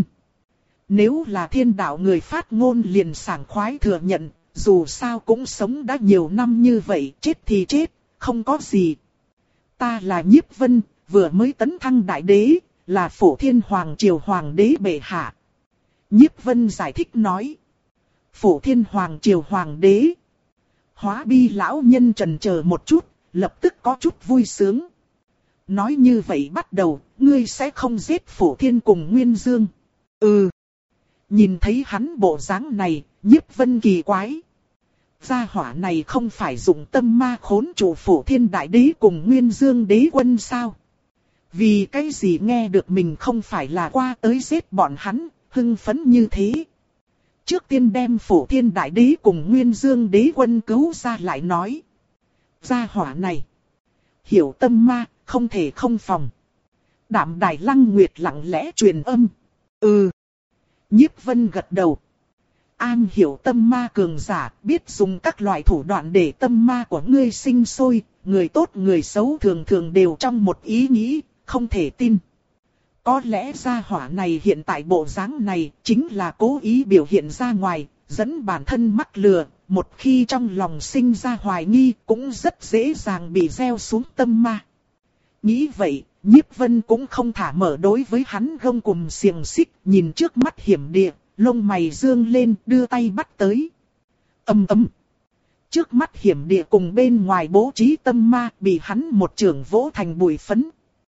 Speaker 1: Nếu là thiên đạo người phát ngôn liền sảng khoái thừa nhận, dù sao cũng sống đã nhiều năm như vậy, chết thì chết, không có gì. Ta là Nhiếp Vân, vừa mới tấn thăng đại đế, là Phổ Thiên Hoàng Triều Hoàng đế bệ hạ. Nhiếp Vân giải thích nói. Phổ Thiên Hoàng Triều Hoàng đế. Hóa Bi lão nhân chần chờ một chút, lập tức có chút vui sướng. Nói như vậy bắt đầu, ngươi sẽ không giết Phổ Thiên cùng Nguyên Dương. Ừ. Nhìn thấy hắn bộ dáng này, Nhiếp Vân kỳ quái. Gia hỏa này không phải dùng tâm ma khốn trụ Phổ Thiên Đại Đế cùng Nguyên Dương Đế Quân sao? Vì cái gì nghe được mình không phải là qua tới giết bọn hắn, hưng phấn như thế? Trước tiên đem Phổ Thiên Đại Đế cùng Nguyên Dương Đế Quân cứu ra lại nói. Gia hỏa này. Hiểu tâm ma, không thể không phòng. Đạm Đài Lăng Nguyệt lặng lẽ truyền âm. Ừ. Nhiếp Vân gật đầu. An hiểu tâm ma cường giả, biết dùng các loại thủ đoạn để tâm ma của ngươi sinh sôi, người tốt người xấu thường thường đều trong một ý nghĩ, không thể tin. Có lẽ gia hỏa này hiện tại bộ dáng này chính là cố ý biểu hiện ra ngoài, dẫn bản thân mắc lừa, một khi trong lòng sinh ra hoài nghi cũng rất dễ dàng bị gieo xuống tâm ma. Nghĩ vậy, Nhiếp Vân cũng không thả mở đối với hắn gông cùm xiềng xích, nhìn trước mắt hiểm địa, lông mày dương lên đưa tay bắt tới. Ầm ầm. Trước mắt hiểm địa cùng bên ngoài bố trí tâm ma bị hắn một trường vỗ thành bụi phấn.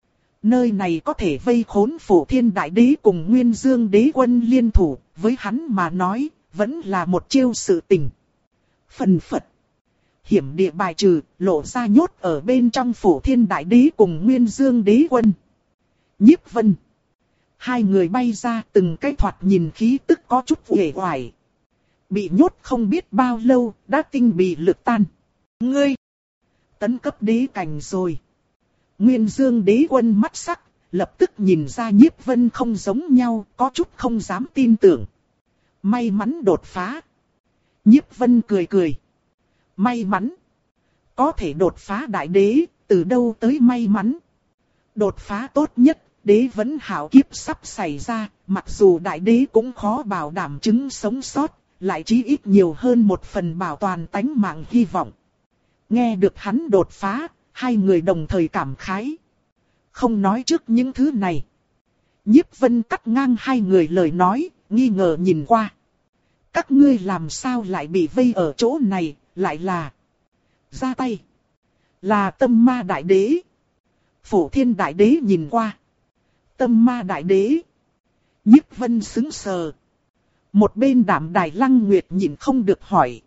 Speaker 1: Nơi này có thể vây khốn Phổ Thiên Đại Đế cùng Nguyên Dương Đế Quân liên thủ, với hắn mà nói, vẫn là một chiêu sự tình. Phần phật. Hiểm địa bài trừ, lộ ra nhốt ở bên trong Phổ Thiên Đại Đế cùng Nguyên Dương Đế Quân. Nhiếp Vân. Hai người bay ra, từng cái thoạt nhìn khí tức có chút uể oải. Bị nhốt không biết bao lâu, đã tinh bị lực tan. Ngươi! Tấn cấp đế cảnh rồi. Nguyên Dương Đế Quân mắt sắc, lập tức nhìn ra Nhiếp Vân không giống nhau, có chút không dám tin tưởng. May mắn đột phá. Nhiếp Vân cười cười. May mắn. Có thể đột phá đại đế, từ đâu tới may mắn. Đột phá tốt nhất, đế vẫn hảo kiếp sắp xảy ra, mặc dù đại đế cũng khó bảo đảm chứng sống sót, lại chí ít nhiều hơn một phần bảo toàn tánh mạng hy vọng. Nghe được hắn đột phá, hai người đồng thời cảm khái. Không nói trước những thứ này. Nhiếp Vân cắt ngang hai người lời nói, nghi ngờ nhìn qua. Các ngươi làm sao lại bị vây ở chỗ này, lại là... Ra tay. Là Tâm Ma Đại Đế. Phổ Thiên Đại Đế nhìn qua. Tâm Ma Đại Đế. Nhiếp Vân sững sờ. Một bên Đạm Đài Lăng Nguyệt nhìn không được hỏi.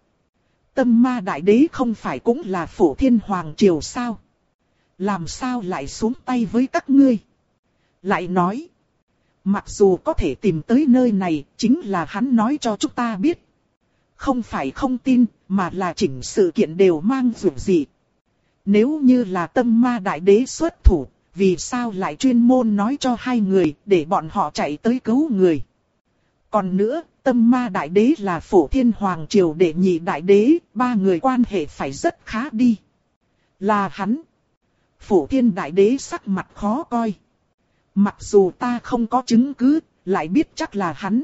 Speaker 1: Tâm Ma Đại Đế không phải cũng là Phổ Thiên Hoàng Triều sao? Làm sao lại xuống tay với các ngươi? Lại nói. Mặc dù có thể tìm tới nơi này, chính là hắn nói cho chúng ta biết. Không phải không tin, mà là chỉnh sự kiện đều mang dụ dị. Nếu như là Tâm Ma Đại Đế xuất thủ, vì sao lại chuyên môn nói cho hai người để bọn họ chạy tới cứu người? Còn nữa, Tâm Ma Đại Đế là Phổ Thiên Hoàng Triều đệ nhị đại đế, ba người quan hệ phải rất khá đi. Là hắn. Phổ Thiên Đại Đế sắc mặt khó coi. Mặc dù ta không có chứng cứ, lại biết chắc là hắn.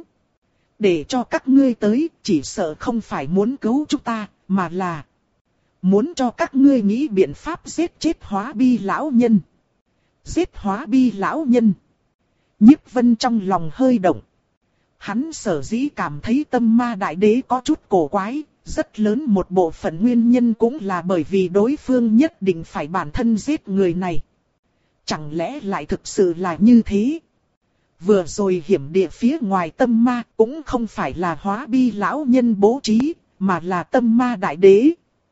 Speaker 1: Để cho các ngươi tới, chỉ sợ không phải muốn cứu chúng ta, mà là muốn cho các ngươi nghĩ biện pháp giết chết Hóa Bi lão nhân. Giết Hóa Bi lão nhân. Nhiếp Vân trong lòng hơi động. Hắn sở dĩ cảm thấy Tâm Ma Đại Đế có chút cổ quái, rất lớn một bộ phận nguyên nhân cũng là bởi vì đối phương nhất định phải bản thân giết người này. Chẳng lẽ lại thực sự là như thế? Vừa rồi hiểm địa phía ngoài Tâm Ma cũng không phải là Hóa Bi lão nhân bố trí, mà là Tâm Ma Đại Đế.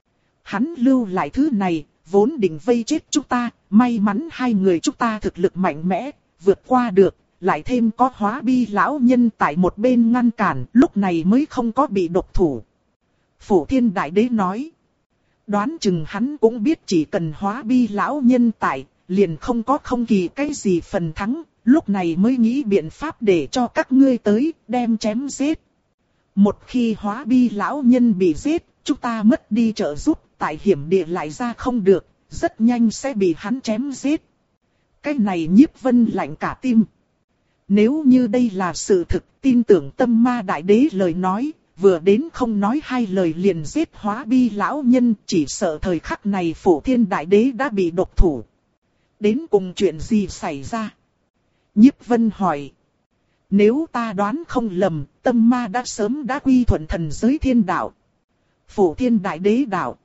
Speaker 1: Hắn lưu lại thứ này, vốn định vây chết chúng ta, may mắn hai người chúng ta thực lực mạnh mẽ, vượt qua được, lại thêm có Hóa Bi lão nhân tại một bên ngăn cản, lúc này mới không có bị độc thủ. Phổ Thiên Đại Đế nói, đoán chừng hắn cũng biết chỉ cần Hóa Bi lão nhân tại, liền không có không kỳ cái gì phần thắng, lúc này mới nghĩ biện pháp để cho các ngươi tới, đem chém giết. Một khi Hóa Bi lão nhân bị giết, chúng ta mất đi trợ giúp, tại hiểm địa lại ra không được, rất nhanh sẽ bị hắn chém giết. Cái này Nhiếp Vân lạnh cả tim. Nếu như đây là sự thực, tin tưởng Tâm Ma Đại Đế lời nói, vừa đến không nói hai lời liền giết Hóa Bi lão nhân, chỉ sợ thời khắc này Phổ Thiên Đại Đế đã bị độc thủ. Đến cùng chuyện gì xảy ra? Nhiếp Vân hỏi. Nếu ta đoán không lầm, Tâm Ma đã sớm đã quy thuận thần giới thiên đạo. Phổ Thiên Đại Đế đạo.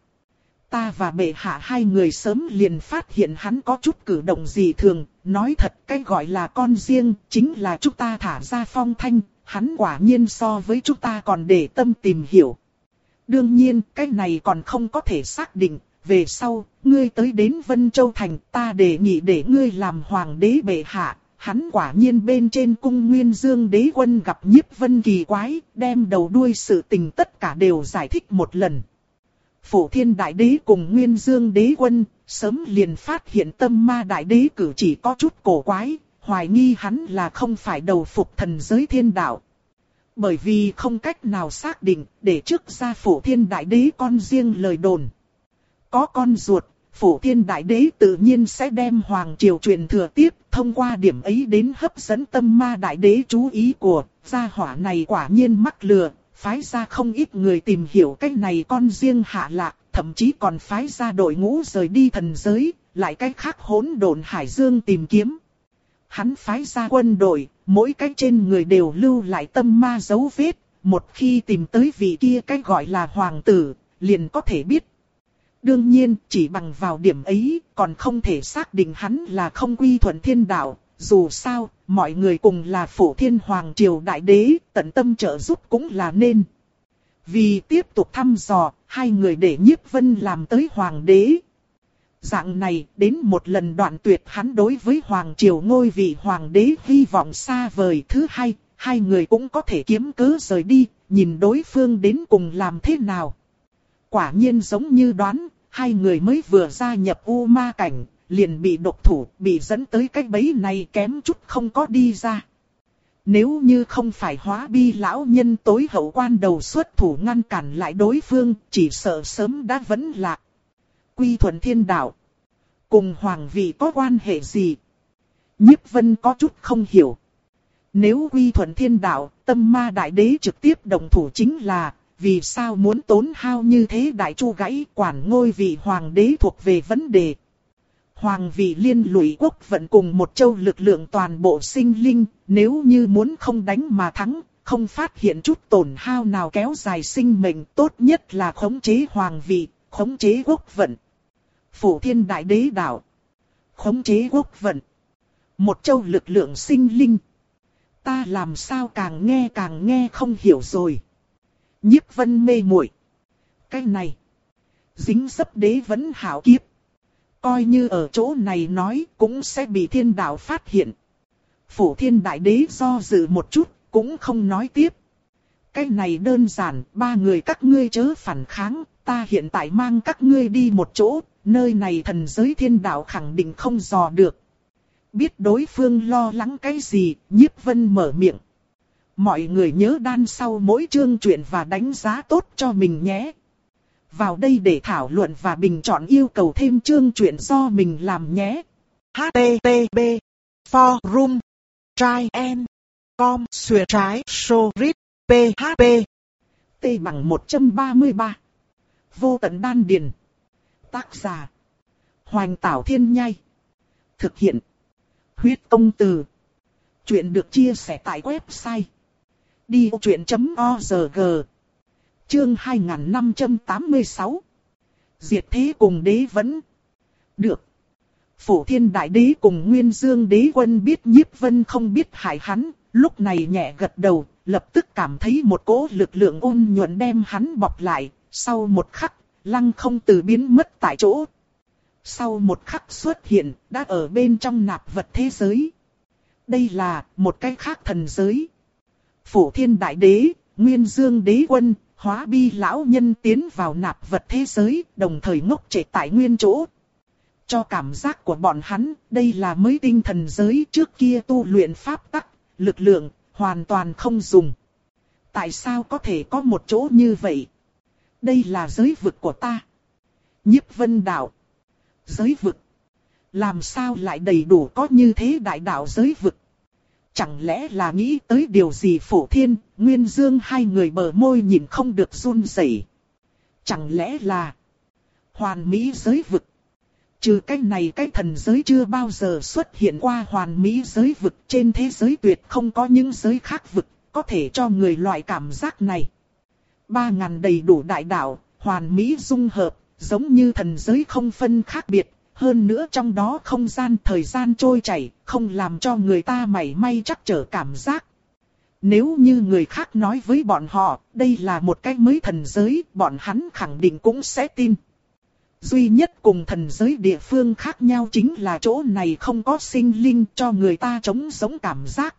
Speaker 1: Ta và bệ hạ hai người sớm liền phát hiện hắn có chút cử động dị thường, nói thật cái gọi là con riêng, chính là chúng ta thả ra phong thanh, hắn quả nhiên so với chúng ta còn để tâm tìm hiểu. Đương nhiên, cái này còn không có thể xác định, về sau, ngươi tới đến Vân Châu Thành, ta đề nghị để ngươi làm hoàng đế bệ hạ. Hắn quả nhiên bên trên cung Nguyên Dương Đế Quân gặp Nhiếp Vân kỳ quái, đem đầu đuôi sự tình tất cả đều giải thích một lần. Phổ Thiên Đại Đế cùng Nguyên Dương Đế Quân, sớm liền phát hiện Tâm Ma Đại Đế cử chỉ có chút cổ quái, hoài nghi hắn là không phải đầu phục thần giới thiên đạo. Bởi vì không cách nào xác định, để trước ra Phổ Thiên Đại Đế con riêng lời đồn. Có con ruột, Phổ Thiên Đại Đế tự nhiên sẽ đem Hoàng Triều truyền thừa tiếp, thông qua điểm ấy đến hấp dẫn Tâm Ma Đại Đế chú ý của, gia hỏa này quả nhiên mắc lừa. Phái ra không ít người tìm hiểu cách này con riêng hạ lạc, thậm chí còn phái ra đội ngũ rời đi thần giới, lại cách khác hỗn độn hải dương tìm kiếm. Hắn phái ra quân đội, mỗi cách trên người đều lưu lại tâm ma dấu vết, một khi tìm tới vị kia cách gọi là hoàng tử, liền có thể biết. Đương nhiên, chỉ bằng vào điểm ấy, còn không thể xác định hắn là không quy thuận thiên đạo. Dù sao, mọi người cùng là Phổ Thiên Hoàng Triều Đại Đế, tận tâm trợ giúp cũng là nên. Vì tiếp tục thăm dò, hai người để Nhiếp Vân làm tới Hoàng Đế. Dạng này, đến một lần đoạn tuyệt hắn đối với Hoàng Triều ngôi vị Hoàng Đế hy vọng xa vời. Thứ hai, hai người cũng có thể kiếm cớ rời đi, nhìn đối phương đến cùng làm thế nào. Quả nhiên giống như đoán, hai người mới vừa gia nhập U Ma Cảnh, liền bị độc thủ, bị dẫn tới cái bẫy này kém chút không có đi ra. Nếu như không phải Hóa Bi lão nhân tối hậu quan đầu xuất thủ ngăn cản lại đối phương, chỉ sợ sớm đã vẫn lạc. Quy thuận thiên đạo, cùng hoàng vị có quan hệ gì? Nhiếp Vân có chút không hiểu. Nếu quy thuận thiên đạo, Tâm Ma Đại Đế trực tiếp động thủ chính là, vì sao muốn tốn hao như thế đại chu gãy quản ngôi vị hoàng đế thuộc về vấn đề. Hoàng vị liên lụy quốc vận cùng một châu lực lượng toàn bộ sinh linh, nếu như muốn không đánh mà thắng, không phát hiện chút tổn hao nào kéo dài sinh mệnh, tốt nhất là khống chế hoàng vị, khống chế quốc vận. Phổ Thiên Đại Đế đạo, khống chế quốc vận, một châu lực lượng sinh linh. Ta làm sao càng nghe càng nghe không hiểu rồi. Nhiếp Vân mê muội. Cái này, dính dấp đế vẫn hảo kiếp. Coi như ở chỗ này nói cũng sẽ bị thiên đạo phát hiện. Phổ Thiên Đại Đế do dự một chút, cũng không nói tiếp. Cái này đơn giản, ba người các ngươi chớ phản kháng, ta hiện tại mang các ngươi đi một chỗ, nơi này thần giới thiên đạo khẳng định không dò được. Biết đối phương lo lắng cái gì, Nhiếp Vân mở miệng. Mọi người nhớ đan sau mỗi chương truyện và đánh giá tốt cho mình nhé. Vào đây để thảo luận và bình chọn yêu cầu thêm chương truyện do mình làm nhé. H T T P Forum Trai En Com Xuyệt Trái Sorit P H P T bằng một trăm ba mươi ba. Vô tận đan điền. Tác giả Hoành Tảo Thiên Nhai. Thực hiện Huyết Công Từ. Chuyện được chia sẻ tại website đi ô chuyện chấm org. Chương hai nghìn năm trăm tám mươi sáu. Diệt thế cùng đế vẫn. Được. Phổ Thiên Đại Đế cùng Nguyên Dương Đế Quân biết Nhiếp Vân không biết hại hắn, lúc này nhẹ gật đầu, lập tức cảm thấy một cỗ lực lượng ôn nhuận đem hắn bọc lại, sau một khắc, lăng không từ biến mất tại chỗ. Sau một khắc xuất hiện, đã ở bên trong nạp vật thế giới. Đây là một cái khác thần giới. Phổ Thiên Đại Đế, Nguyên Dương Đế Quân, Hóa Bi lão nhân tiến vào nạp vật thế giới, đồng thời ngốc trệ tại nguyên chỗ. Cho cảm giác của bọn hắn, đây là mới tinh thần giới, trước kia tu luyện pháp tắc, lực lượng, hoàn toàn không dùng. Tại sao có thể có một chỗ như vậy? Đây là giới vực của ta. Nhiếp Vân đạo. Giới vực? Làm sao lại đầy đủ có như thế đại đạo giới vực? Chẳng lẽ là nghĩ tới điều gì? Phổ Thiên, Nguyên Dương hai người bờ môi nhìn không được run rẩy. Chẳng lẽ là hoàn mỹ giới vực? Trừ cái này cái thần giới chưa bao giờ xuất hiện qua hoàn mỹ giới vực, trên thế giới tuyệt không có những giới khác vực có thể cho người loại cảm giác này. Ba ngàn đầy đủ đại đạo, hoàn mỹ dung hợp, giống như thần giới không phân khác biệt. Hơn nữa trong đó không gian thời gian trôi chảy, không làm cho người ta mảy may chắc trở cảm giác. Nếu như người khác nói với bọn họ, đây là một cái mới thần giới, bọn hắn khẳng định cũng sẽ tin. Duy nhất cùng thần giới địa phương khác nhau chính là chỗ này không có sinh linh cho người ta trống giống cảm giác.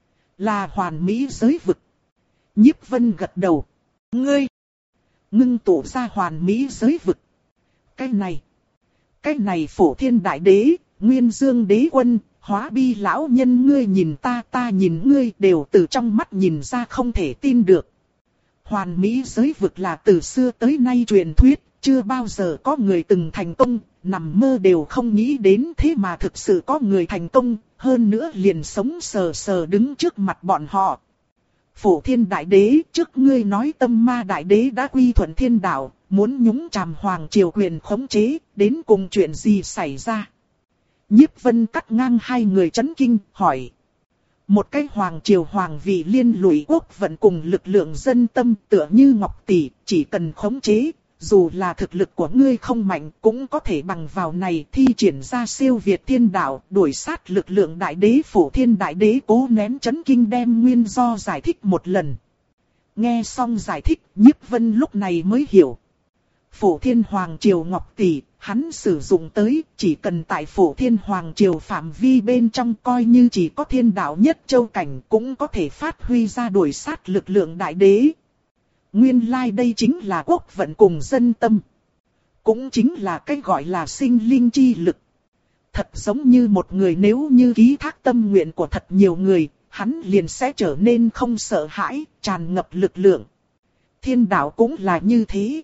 Speaker 1: Là hoàn mỹ giới vực. Nhiếp Vân gật đầu. Ngươi! Ngưng tụ ra hoàn mỹ giới vực. Cái này! Cái này Phổ Thiên Đại Đế, Nguyên Dương Đế Quân, Hóa Bi lão nhân, ngươi nhìn ta, ta nhìn ngươi, đều từ trong mắt nhìn ra không thể tin được. Hoàn mỹ giới vực là từ xưa tới nay truyền thuyết, chưa bao giờ có người từng thành công, nằm mơ đều không nghĩ đến, thế mà thực sự có người thành công, hơn nữa liền sống sờ sờ đứng trước mặt bọn họ. Phổ Thiên Đại Đế, trước ngươi nói Tâm Ma Đại Đế đã quy thuận thiên đạo, muốn nhúng chàm hoàng triều quyền khống chế, đến cùng chuyện gì xảy ra? Nhiếp Vân cắt ngang hai người chấn kinh, hỏi. Một cái hoàng triều hoàng vị liên lụy quốc vận cùng lực lượng dân tâm, tựa như Ngọc Tỷ, chỉ cần khống chế, dù là thực lực của ngươi không mạnh cũng có thể bằng vào này thi triển ra siêu việt thiên đạo, đuổi sát lực lượng đại đế. Phổ Thiên đại đế cố nén chấn kinh đem nguyên do giải thích một lần. Nghe xong giải thích, Nhiếp Vân lúc này mới hiểu. Phổ Thiên Hoàng Triều Ngọc Tỷ, hắn sử dụng tới, chỉ cần tại Phổ Thiên Hoàng Triều phạm vi bên trong coi như chỉ có thiên đạo nhất châu cảnh cũng có thể phát huy ra đuổi sát lực lượng đại đế. Nguyên lai like đây chính là quốc vận cùng dân tâm. Cũng chính là cái gọi là sinh linh chi lực. Thật giống như một người nếu như ký thác tâm nguyện của thật nhiều người, hắn liền sẽ trở nên không sợ hãi, tràn ngập lực lượng. Thiên đạo cũng là như thế.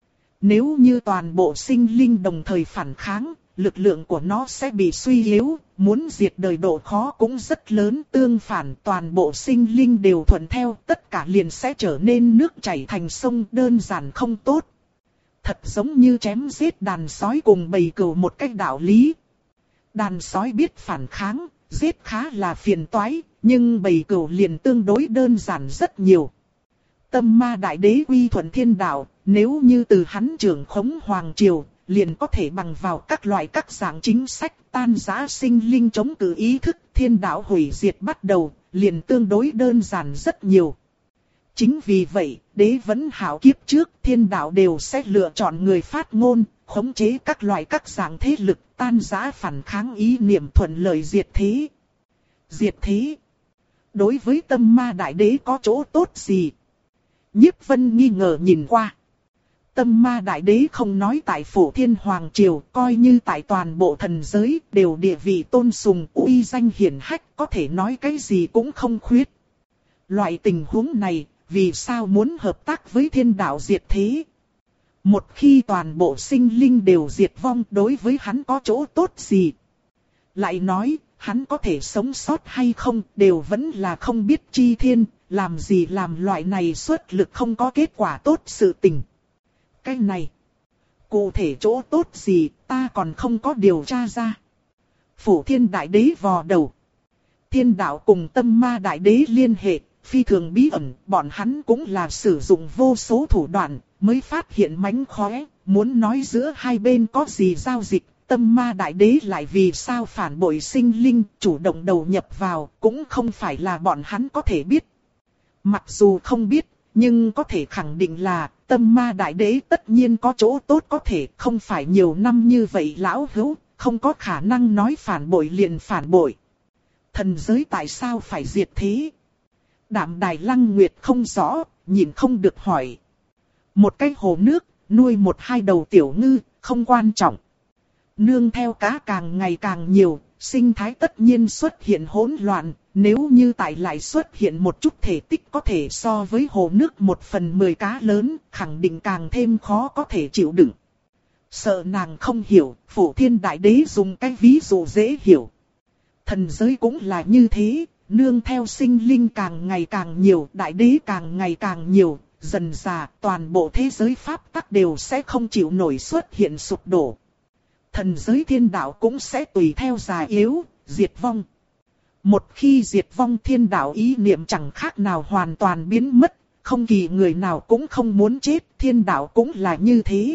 Speaker 1: Nếu như toàn bộ sinh linh đồng thời phản kháng, lực lượng của nó sẽ bị suy yếu, muốn diệt đời độ khó cũng rất lớn. Tương phản, toàn bộ sinh linh đều thuận theo, tất cả liền sẽ trở nên nước chảy thành sông, đơn giản không tốt. Thật giống như chém giết đàn sói cùng bầy cừu một cách đạo lý. Đàn sói biết phản kháng, giết khá là phiền toái, nhưng bầy cừu liền tương đối đơn giản rất nhiều. Tâm Ma Đại Đế quy thuận thiên đạo, nếu như từ hắn trưởng khống hoàng triều, liền có thể bằng vào các loại các dạng chính sách tan rã sinh linh chống cự ý thức, thiên đạo hủy diệt bắt đầu, liền tương đối đơn giản rất nhiều. Chính vì vậy, đế vẫn hảo kiếp trước, thiên đạo đều sẽ lựa chọn người phát ngôn, khống chế các loại các dạng thế lực, tan rã phản kháng ý niệm, thuận lợi diệt thế. Diệt thế. Đối với Tâm Ma Đại Đế có chỗ tốt gì? Nhiếp Vân nghi ngờ nhìn qua. Tâm Ma Đại Đế không nói tại Phổ Thiên Hoàng Triều, coi như tại toàn bộ thần giới, đều địa vị tôn sùng, uy danh hiển hách, có thể nói cái gì cũng không khuyết. Loại tình huống này, vì sao muốn hợp tác với thiên đạo diệt thế? Một khi toàn bộ sinh linh đều diệt vong, đối với hắn có chỗ tốt gì? Lại nói, hắn có thể sống sót hay không, đều vẫn là không biết chi thiên, làm gì làm loại này xuất lực không có kết quả tốt sự tình. Cái này, cụ thể chỗ tốt gì, ta còn không có điều tra ra. Phổ Thiên Đại Đế vò đầu. Thiên đạo cùng Tâm Ma Đại Đế liên hệ, phi thường bí ẩn, bọn hắn cũng là sử dụng vô số thủ đoạn, mới phát hiện mánh khóe, muốn nói giữa hai bên có gì giao dịch, Tâm Ma Đại Đế lại vì sao phản bội sinh linh, chủ động đầu nhập vào, cũng không phải là bọn hắn có thể biết. Mặc dù không biết, nhưng có thể khẳng định là, Tâm Ma Đại Đế tất nhiên có chỗ tốt, có thể không phải nhiều năm như vậy lão hữu, không có khả năng nói phản bội liền phản bội. Thần giới tại sao phải diệt thế? Đạm Đài Lăng Nguyệt không rõ, nhìn không được hỏi. Một cái hồ nước, nuôi một hai đầu tiểu ngư, không quan trọng. Nương theo cá càng ngày càng nhiều, sinh thái tất nhiên xuất hiện hỗn loạn. Nếu như tại lại xuất hiện một chút thể tích có thể so với hồ nước một phần mười cá lớn, khẳng định càng thêm khó có thể chịu đựng. Sợ nàng không hiểu, Phổ Thiên Đại Đế dùng cái ví dụ dễ hiểu. Thần giới cũng là như thế, nương theo sinh linh càng ngày càng nhiều, đại đế càng ngày càng nhiều, dần dà toàn bộ thế giới pháp tắc đều sẽ không chịu nổi xuất hiện sụp đổ. Thần giới thiên đạo cũng sẽ tùy theo già yếu, diệt vong. Một khi diệt vong, thiên đạo ý niệm chẳng khác nào hoàn toàn biến mất, không kỳ người nào cũng không muốn chết, thiên đạo cũng là như thế.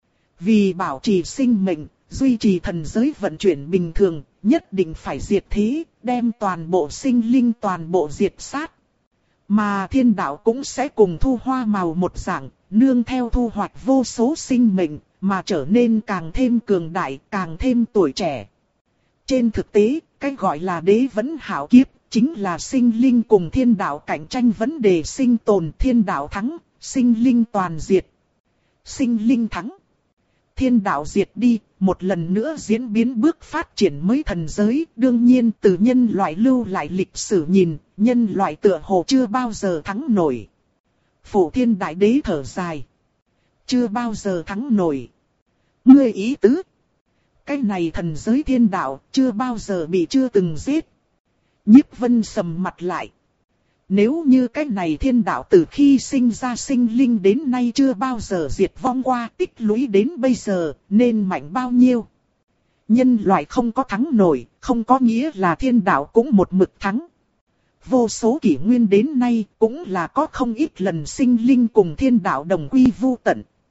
Speaker 1: Vì bảo trì sinh mệnh, duy trì thần giới vận chuyển bình thường, nhất định phải diệt thế, đem toàn bộ sinh linh toàn bộ diệt sát. Mà thiên đạo cũng sẽ cùng thu hoa màu một dạng, nương theo thu hoạch vô số sinh mệnh, mà trở nên càng thêm cường đại, càng thêm tuổi trẻ. Trên thực tế, cái gọi là đế vẫn hảo kiếp, chính là sinh linh cùng thiên đạo cạnh tranh vấn đề sinh tồn, thiên đạo thắng, sinh linh toàn diệt. Sinh linh thắng. Thiên đạo diệt đi, một lần nữa diễn biến bước phát triển mới thần giới, đương nhiên từ nhân loại lưu lại lịch sử nhìn, nhân loại tựa hồ chưa bao giờ thắng nổi. Phổ Thiên Đại Đế thở dài. Chưa bao giờ thắng nổi. Ngươi ý tứ? Cái này thần giới thiên đạo chưa bao giờ bị chưa từng giết. Nhiếp Vân sầm mặt lại. Nếu như cái này thiên đạo từ khi sinh ra sinh linh đến nay chưa bao giờ diệt vong qua, tích lũy đến bây giờ, nên mạnh bao nhiêu? Nhân loại không có thắng nổi, không có nghĩa là thiên đạo cũng một mực thắng. Vô số kỷ nguyên đến nay cũng là có không ít lần sinh linh cùng thiên đạo đồng quy vu tận.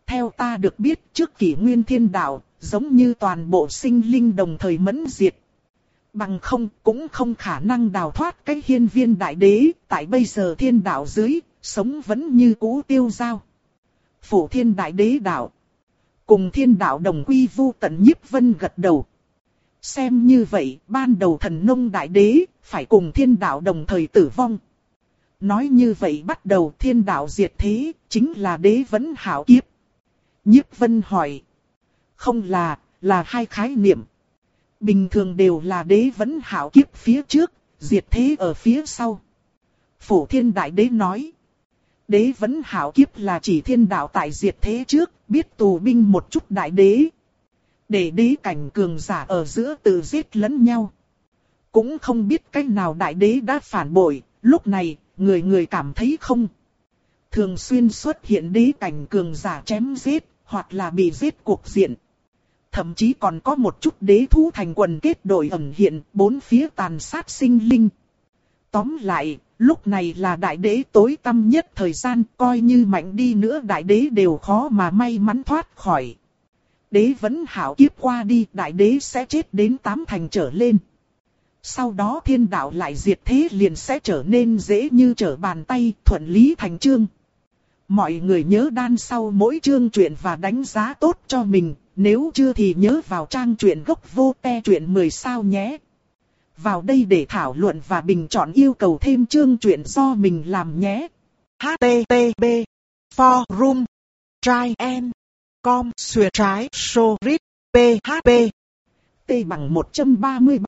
Speaker 1: Theo ta được biết trước kỷ nguyên thiên đạo, giống như toàn bộ sinh linh đồng thời mẫn diệt. Bằng không cũng không khả năng đào thoát cái hiên viên đại đế, tại bây giờ thiên đạo dưới, sống vẫn như cũ tiêu dao. Phổ thiên đại đế đạo. Cùng thiên đạo đồng quy vu tận Nhiếp Vân gật đầu. Xem như vậy, ban đầu thần nông đại đế, phải cùng thiên đạo đồng thời tử vong. Nói như vậy bắt đầu thiên đạo diệt thế, chính là đế vẫn hảo kiếp. Nhiếp Vân hỏi. Không là, là hai khái niệm. Bình thường đều là đế vẫn hảo kiếp phía trước, diệt thế ở phía sau. Phổ thiên đại đế nói. Đế vẫn hảo kiếp là chỉ thiên đạo tại diệt thế trước, biết tù binh một chút đại đế. Để đế cảnh cường giả ở giữa tự giết lẫn nhau. Cũng không biết cách nào đại đế đã phản bội, lúc này, người người cảm thấy không. Thường xuyên xuất hiện đế cảnh cường giả chém giết, hoặc là bị giết cuộc diện. Thậm chí còn có một chút đế thú thành quần kết đội ẩn hiện, bốn phía tàn sát sinh linh. Tóm lại, lúc này là đại đế tối tăm nhất thời gian, coi như mạnh đi nữa đại đế đều khó mà may mắn thoát khỏi. Đế vẫn hảo kiếp qua đi, đại đế sẽ chết đến tám thành trở lên. Sau đó thiên đạo lại diệt thế liền sẽ trở nên dễ như trở bàn tay, thuận lý thành chương. Mọi người nhớ đan sau mỗi chương truyện và đánh giá tốt cho mình, nếu chưa thì nhớ vào trang truyện gốc vô te truyện mười sao nhé. Vào đây để thảo luận và bình chọn yêu cầu thêm chương truyện do mình làm nhé.
Speaker 2: H T T P Forum Try and Com Xuyệt trái Sorit P H P
Speaker 1: T bằng một trăm ba mươi ba